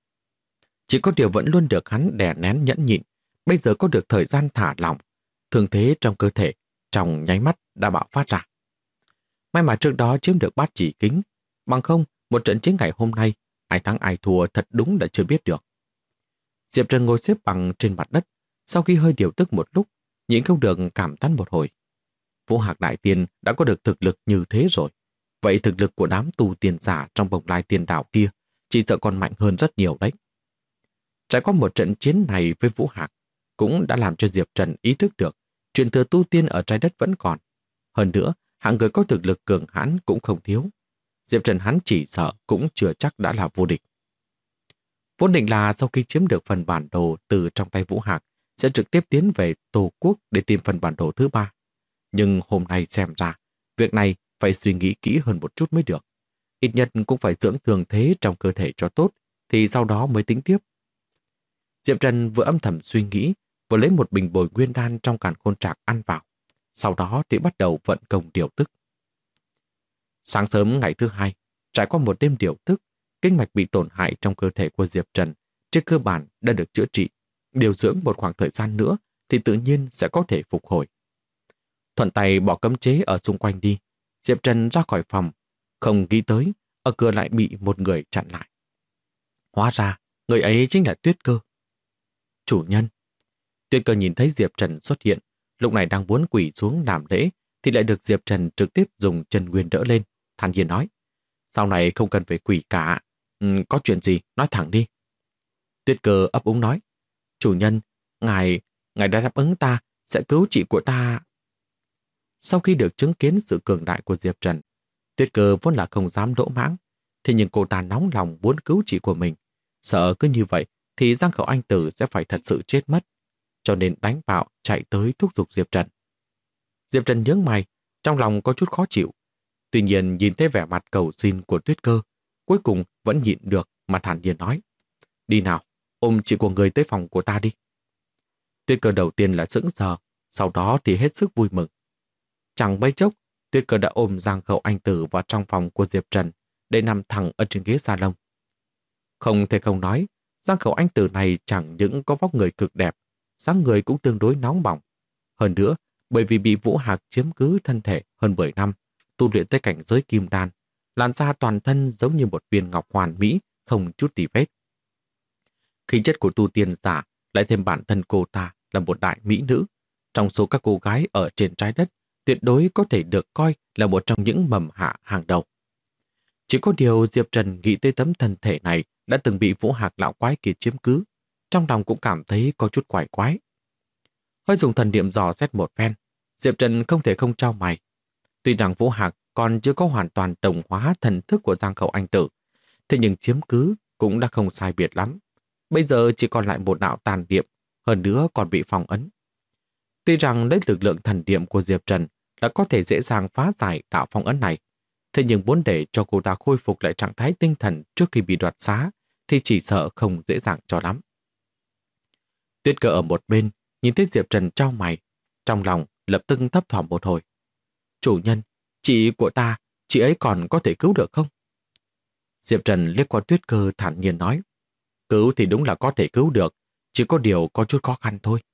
Chỉ có điều vẫn luôn được hắn đè nén nhẫn nhịn, bây giờ có được thời gian thả lỏng, thương thế trong cơ thể trong nháy mắt đã bạo phát ra. May mà trước đó chiếm được bát chỉ kính, bằng không một trận chiến ngày hôm nay ai thắng ai thua thật đúng đã chưa biết được. Diệp Trần ngồi xếp bằng trên mặt đất, sau khi hơi điều tức một lúc, nhịn không được cảm thán một hồi. Vũ Hạc Đại Tiên đã có được thực lực như thế rồi, vậy thực lực của đám tu tiên giả trong Bồng Lai Tiên Đảo kia chỉ sợ còn mạnh hơn rất nhiều đấy. Trải qua một trận chiến này với Vũ Hạc, cũng đã làm cho Diệp Trần ý thức được truyền thừa tu tiên ở trái đất vẫn còn. Hơn nữa, hạng người có thực lực cường hãn cũng không thiếu. Diệp Trần hắn chỉ sợ cũng chưa chắc đã là vô địch. Vốn định là sau khi chiếm được phần bản đồ từ trong tay Vũ Hạc, sẽ trực tiếp tiến về Tô Quốc để tìm phần bản đồ thứ 3. Nhưng hôm nay xem ra, việc này phải suy nghĩ kỹ hơn một chút mới được. Ít nhất cũng phải dưỡng thương thế trong cơ thể cho tốt, thì sau đó mới tính tiếp. Diệp Trần vừa âm thầm suy nghĩ, vừa lấy một bình bồi nguyên đan trong càn khôn trạc ăn vào. Sau đó thì bắt đầu vận công điều tức. Sáng sớm ngày thứ 2, trải qua một đêm điều tức, kinh mạch bị tổn hại trong cơ thể của Diệp Trần trên cơ bản đã được chữa trị. Điều dưỡng một khoảng thời gian nữa thì tự nhiên sẽ có thể phục hồi. Thuận tay bỏ cấm chế ở xung quanh đi, Diệp Trần ra khỏi phòng, không nghĩ tới, ở cửa lại bị một người chặn lại. Hóa ra, người ấy chính là Tuyết Cơ. Chủ nhân. Tuyết Cơ nhìn thấy Diệp Trần xuất hiện, lúc này đang muốn quỳ xuống làm lễ, thì lại được Diệp Trần trực tiếp dùng chân nguyên đỡ lên, thản nhiên nói. Sau này không cần phải quỳ cả, có chuyện gì, nói thẳng đi. Tuyết Cơ ấp úng nói. Chủ nhân, ngài đã đáp ứng ta, sẽ cứu chị của ta. Sau khi được chứng kiến sự cường đại của Diệp Trần, Tuyết Cơ vốn là không dám lỗ mãng, thế nhưng cô ta nóng lòng muốn cứu chị của mình. Sợ cứ như vậy thì Giang Khẩu Anh Tử sẽ phải thật sự chết mất, cho nên đánh bạo chạy tới thúc giục Diệp Trần. Diệp Trần nhướng mày, trong lòng có chút khó chịu. Tuy nhiên nhìn thấy vẻ mặt cầu xin của Tuyết Cơ, cuối cùng vẫn nhịn được mà thản nhiên nói. Đi nào, ôm chị của người tới phòng của ta đi. Tuyết Cơ đầu tiên là sững sờ, sau đó thì hết sức vui mừng. Chẳng mấy chốc, Tuyết Cơ đã ôm Giang Khẩu Anh Tử vào trong phòng của Diệp Trần để nằm thẳng ở trên ghế salon. Không thể không nói, Giang Khẩu Anh Tử này chẳng những có vóc người cực đẹp, dáng người cũng tương đối nóng bỏng. Hơn nữa, bởi vì bị Vũ Hạc chiếm cứ thân thể hơn 10 năm, tu luyện tới cảnh giới kim đan, làn da toàn thân giống như một viên ngọc hoàn mỹ, không chút tì vết. Khí chất của tu tiên giả lại thêm bản thân cô ta là một đại mỹ nữ. Trong số các cô gái ở trên trái đất, tuyệt đối có thể được coi là một trong những mầm hạ hàng đầu. Chỉ có điều Diệp Trần nghĩ tới tấm thân thể này đã từng bị Vũ Hạc lão quái kia chiếm cứ, trong lòng cũng cảm thấy có chút quái quái. Hơi dùng thần niệm dò xét một phen, Diệp Trần không thể không trao mày. Tuy rằng Vũ Hạc còn chưa có hoàn toàn đồng hóa thần thức của Giang Khẩu Anh Tử, thế nhưng chiếm cứ cũng đã không sai biệt lắm. Bây giờ chỉ còn lại một đạo tàn niệm, hơn nữa còn bị phong ấn. Tuy rằng lấy lực lượng thần niệm của Diệp Trần là có thể dễ dàng phá giải đạo phong ấn này, thế nhưng muốn để cho cô ta khôi phục lại trạng thái tinh thần trước khi bị đoạt xá thì chỉ sợ không dễ dàng cho lắm. Tuyết Cơ ở một bên nhìn thấy Diệp Trần trao mày, trong lòng lập tức thấp thỏm một hồi. Chủ nhân, chị của ta, chị ấy còn có thể cứu được không? Diệp Trần liếc qua Tuyết Cơ thản nhiên nói. Cứu thì đúng là có thể cứu được, chỉ có điều có chút khó khăn thôi.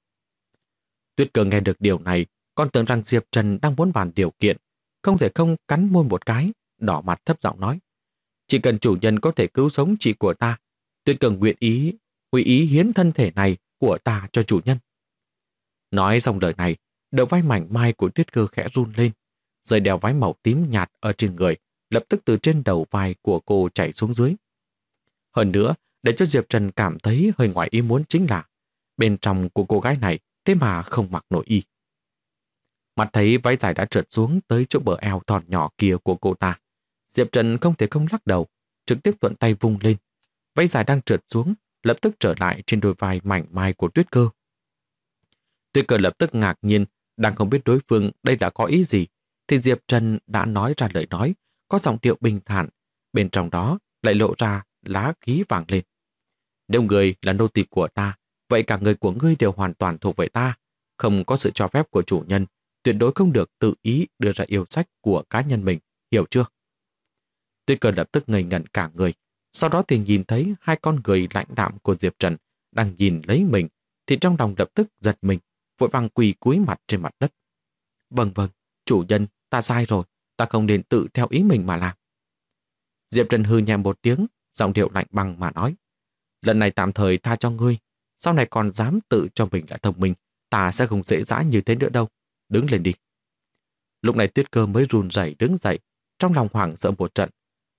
Tuyết Cơ nghe được điều này, còn tưởng rằng Diệp Trần đang muốn bàn điều kiện, không thể không cắn môi một cái, đỏ mặt thấp giọng nói. Chỉ cần chủ nhân có thể cứu sống chị của ta, Tuyết Cơ nguyện ý hiến thân thể này của ta cho chủ nhân. Nói xong lời này, đầu vai mảnh mai của Tuyết Cơ khẽ run lên, dây đeo váy màu tím nhạt ở trên người lập tức từ trên đầu vai của cô chảy xuống dưới. Hơn nữa, để cho Diệp Trần cảm thấy hơi ngoài ý muốn chính là bên trong của cô gái này thế mà không mặc nội y. Mặt thấy váy dài đã trượt xuống tới chỗ bờ eo thon nhỏ kia của cô ta, Diệp Trần không thể không lắc đầu, trực tiếp thuận tay vung lên. Váy dài đang trượt xuống, lập tức trở lại trên đôi vai mảnh mai của Tuyết Cơ. Tuyết Cơ lập tức ngạc nhiên, đang không biết đối phương đây đã có ý gì, thì Diệp Trần đã nói ra lời nói, có giọng điệu bình thản, bên trong đó lại lộ ra lá khí vàng lên. Nếu người là nô tỳ của ta, vậy cả người của ngươi đều hoàn toàn thuộc về ta, không có sự cho phép của chủ nhân, tuyệt đối không được tự ý đưa ra yêu sách của cá nhân mình, hiểu chưa? Tuyết Cơ lập tức ngây ngẩn cả người, sau đó thì nhìn thấy hai con người lãnh đạm của Diệp Trần đang nhìn lấy mình, thì trong lòng lập tức giật mình, vội vàng quỳ cúi mặt trên mặt đất. Vâng, chủ nhân, ta sai rồi, ta không nên tự theo ý mình mà làm. Diệp Trần hừ nhẹ một tiếng, giọng điệu lạnh băng mà nói. Lần này tạm thời tha cho ngươi, sau này còn dám tự cho mình là thông minh, ta sẽ không dễ dãi như thế nữa đâu. Đứng lên đi. Lúc này Tuyết Cơ mới run rẩy đứng dậy, trong lòng hoảng sợ một trận,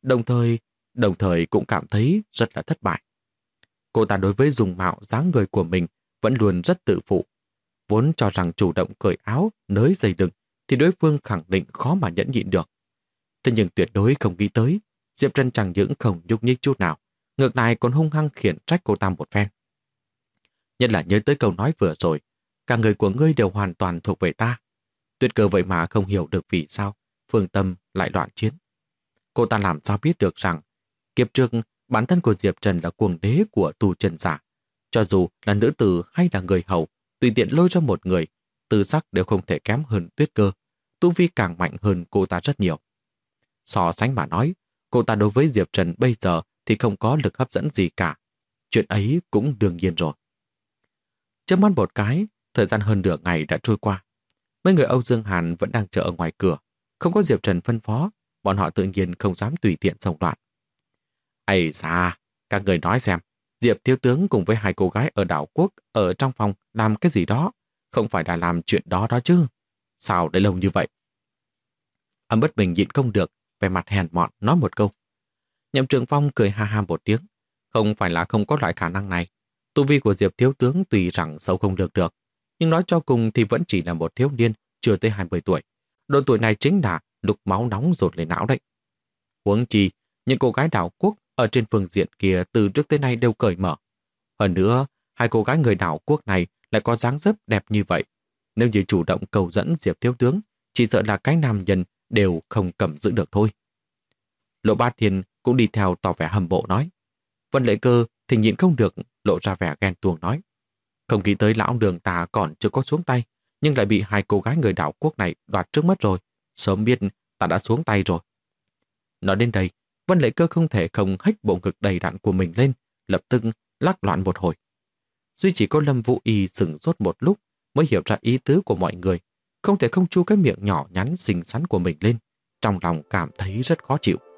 đồng thời cũng cảm thấy rất là thất bại. Cô ta đối với dùng mạo dáng người của mình vẫn luôn rất tự phụ, vốn cho rằng chủ động cởi áo, nới dây đừng thì đối phương khẳng định khó mà nhẫn nhịn được. Thế nhưng tuyệt đối không nghĩ tới, Diệp Trần chẳng những không nhúc nhích chút nào, ngược lại còn hung hăng khiển trách cô ta một phen. Nhất là nhớ tới câu nói vừa rồi, cả người của ngươi đều hoàn toàn thuộc về ta. Tuyết Cơ vậy mà không hiểu được vì sao Phương Tâm lại loạn chiến. Cô ta làm sao biết được rằng kiếp trước bản thân của Diệp Trần là cuồng đế của tu chân giả. Cho dù là nữ tử hay là người hầu, tùy tiện lôi ra một người, tư sắc đều không thể kém hơn Tuyết Cơ, tu vi càng mạnh hơn cô ta rất nhiều. So sánh mà nói, cô ta đối với Diệp Trần bây giờ thì không có lực hấp dẫn gì cả. Chuyện ấy cũng đương nhiên rồi. Chớp mắt một cái, thời gian hơn nửa ngày đã trôi qua. Mấy người Âu Dương Hàn vẫn đang chờ ở ngoài cửa. Không có Diệp Trần phân phó, bọn họ tự nhiên không dám tùy tiện xông loạn. Ây da, các người nói xem, Diệp thiếu tướng cùng với hai cô gái ở đảo quốc ở trong phòng làm cái gì đó, không phải là làm chuyện đó đó chứ. Sao để lâu như vậy? Âm Bất Bình nhịn không được, vẻ mặt hèn mọn nói một câu. Nhậm Trường Phong cười ha ha một tiếng. Không phải là không có loại khả năng này. Tu vi của Diệp thiếu tướng tuy rằng sâu không lường được, nhưng nói cho cùng thì vẫn chỉ là một thiếu niên chưa tới 20 tuổi. Độ tuổi này chính là lúc máu nóng dồn lên não đấy. Huống chi, những cô gái đảo quốc ở trên phương diện kia từ trước tới nay đều cởi mở. Hơn nữa, hai cô gái người đảo quốc này lại có dáng dấp đẹp như vậy. Nếu như chủ động cầu dẫn Diệp thiếu tướng, chỉ sợ là cái nam nhân đều không cầm giữ được thôi. Lộ Ba Thiên cũng đi theo tỏ vẻ hâm mộ nói. Vân Lệ Cơ thì nhịn không được, lộ ra vẻ ghen tuông nói. Không nghĩ tới lão Đường ta còn chưa có xuống tay, nhưng lại bị hai cô gái người đảo quốc này đoạt trước mất rồi. Sớm biết ta đã xuống tay rồi. Nói đến đây, Vân Lệ Cơ không thể không hếch bộ ngực đầy đặn của mình lên, lập tức lắc loạn một hồi. Duy chỉ có Lâm Vũ Y sững sốt một lúc mới hiểu ra ý tứ của mọi người, không thể không chu cái miệng nhỏ nhắn xinh xắn của mình lên, trong lòng cảm thấy rất khó chịu.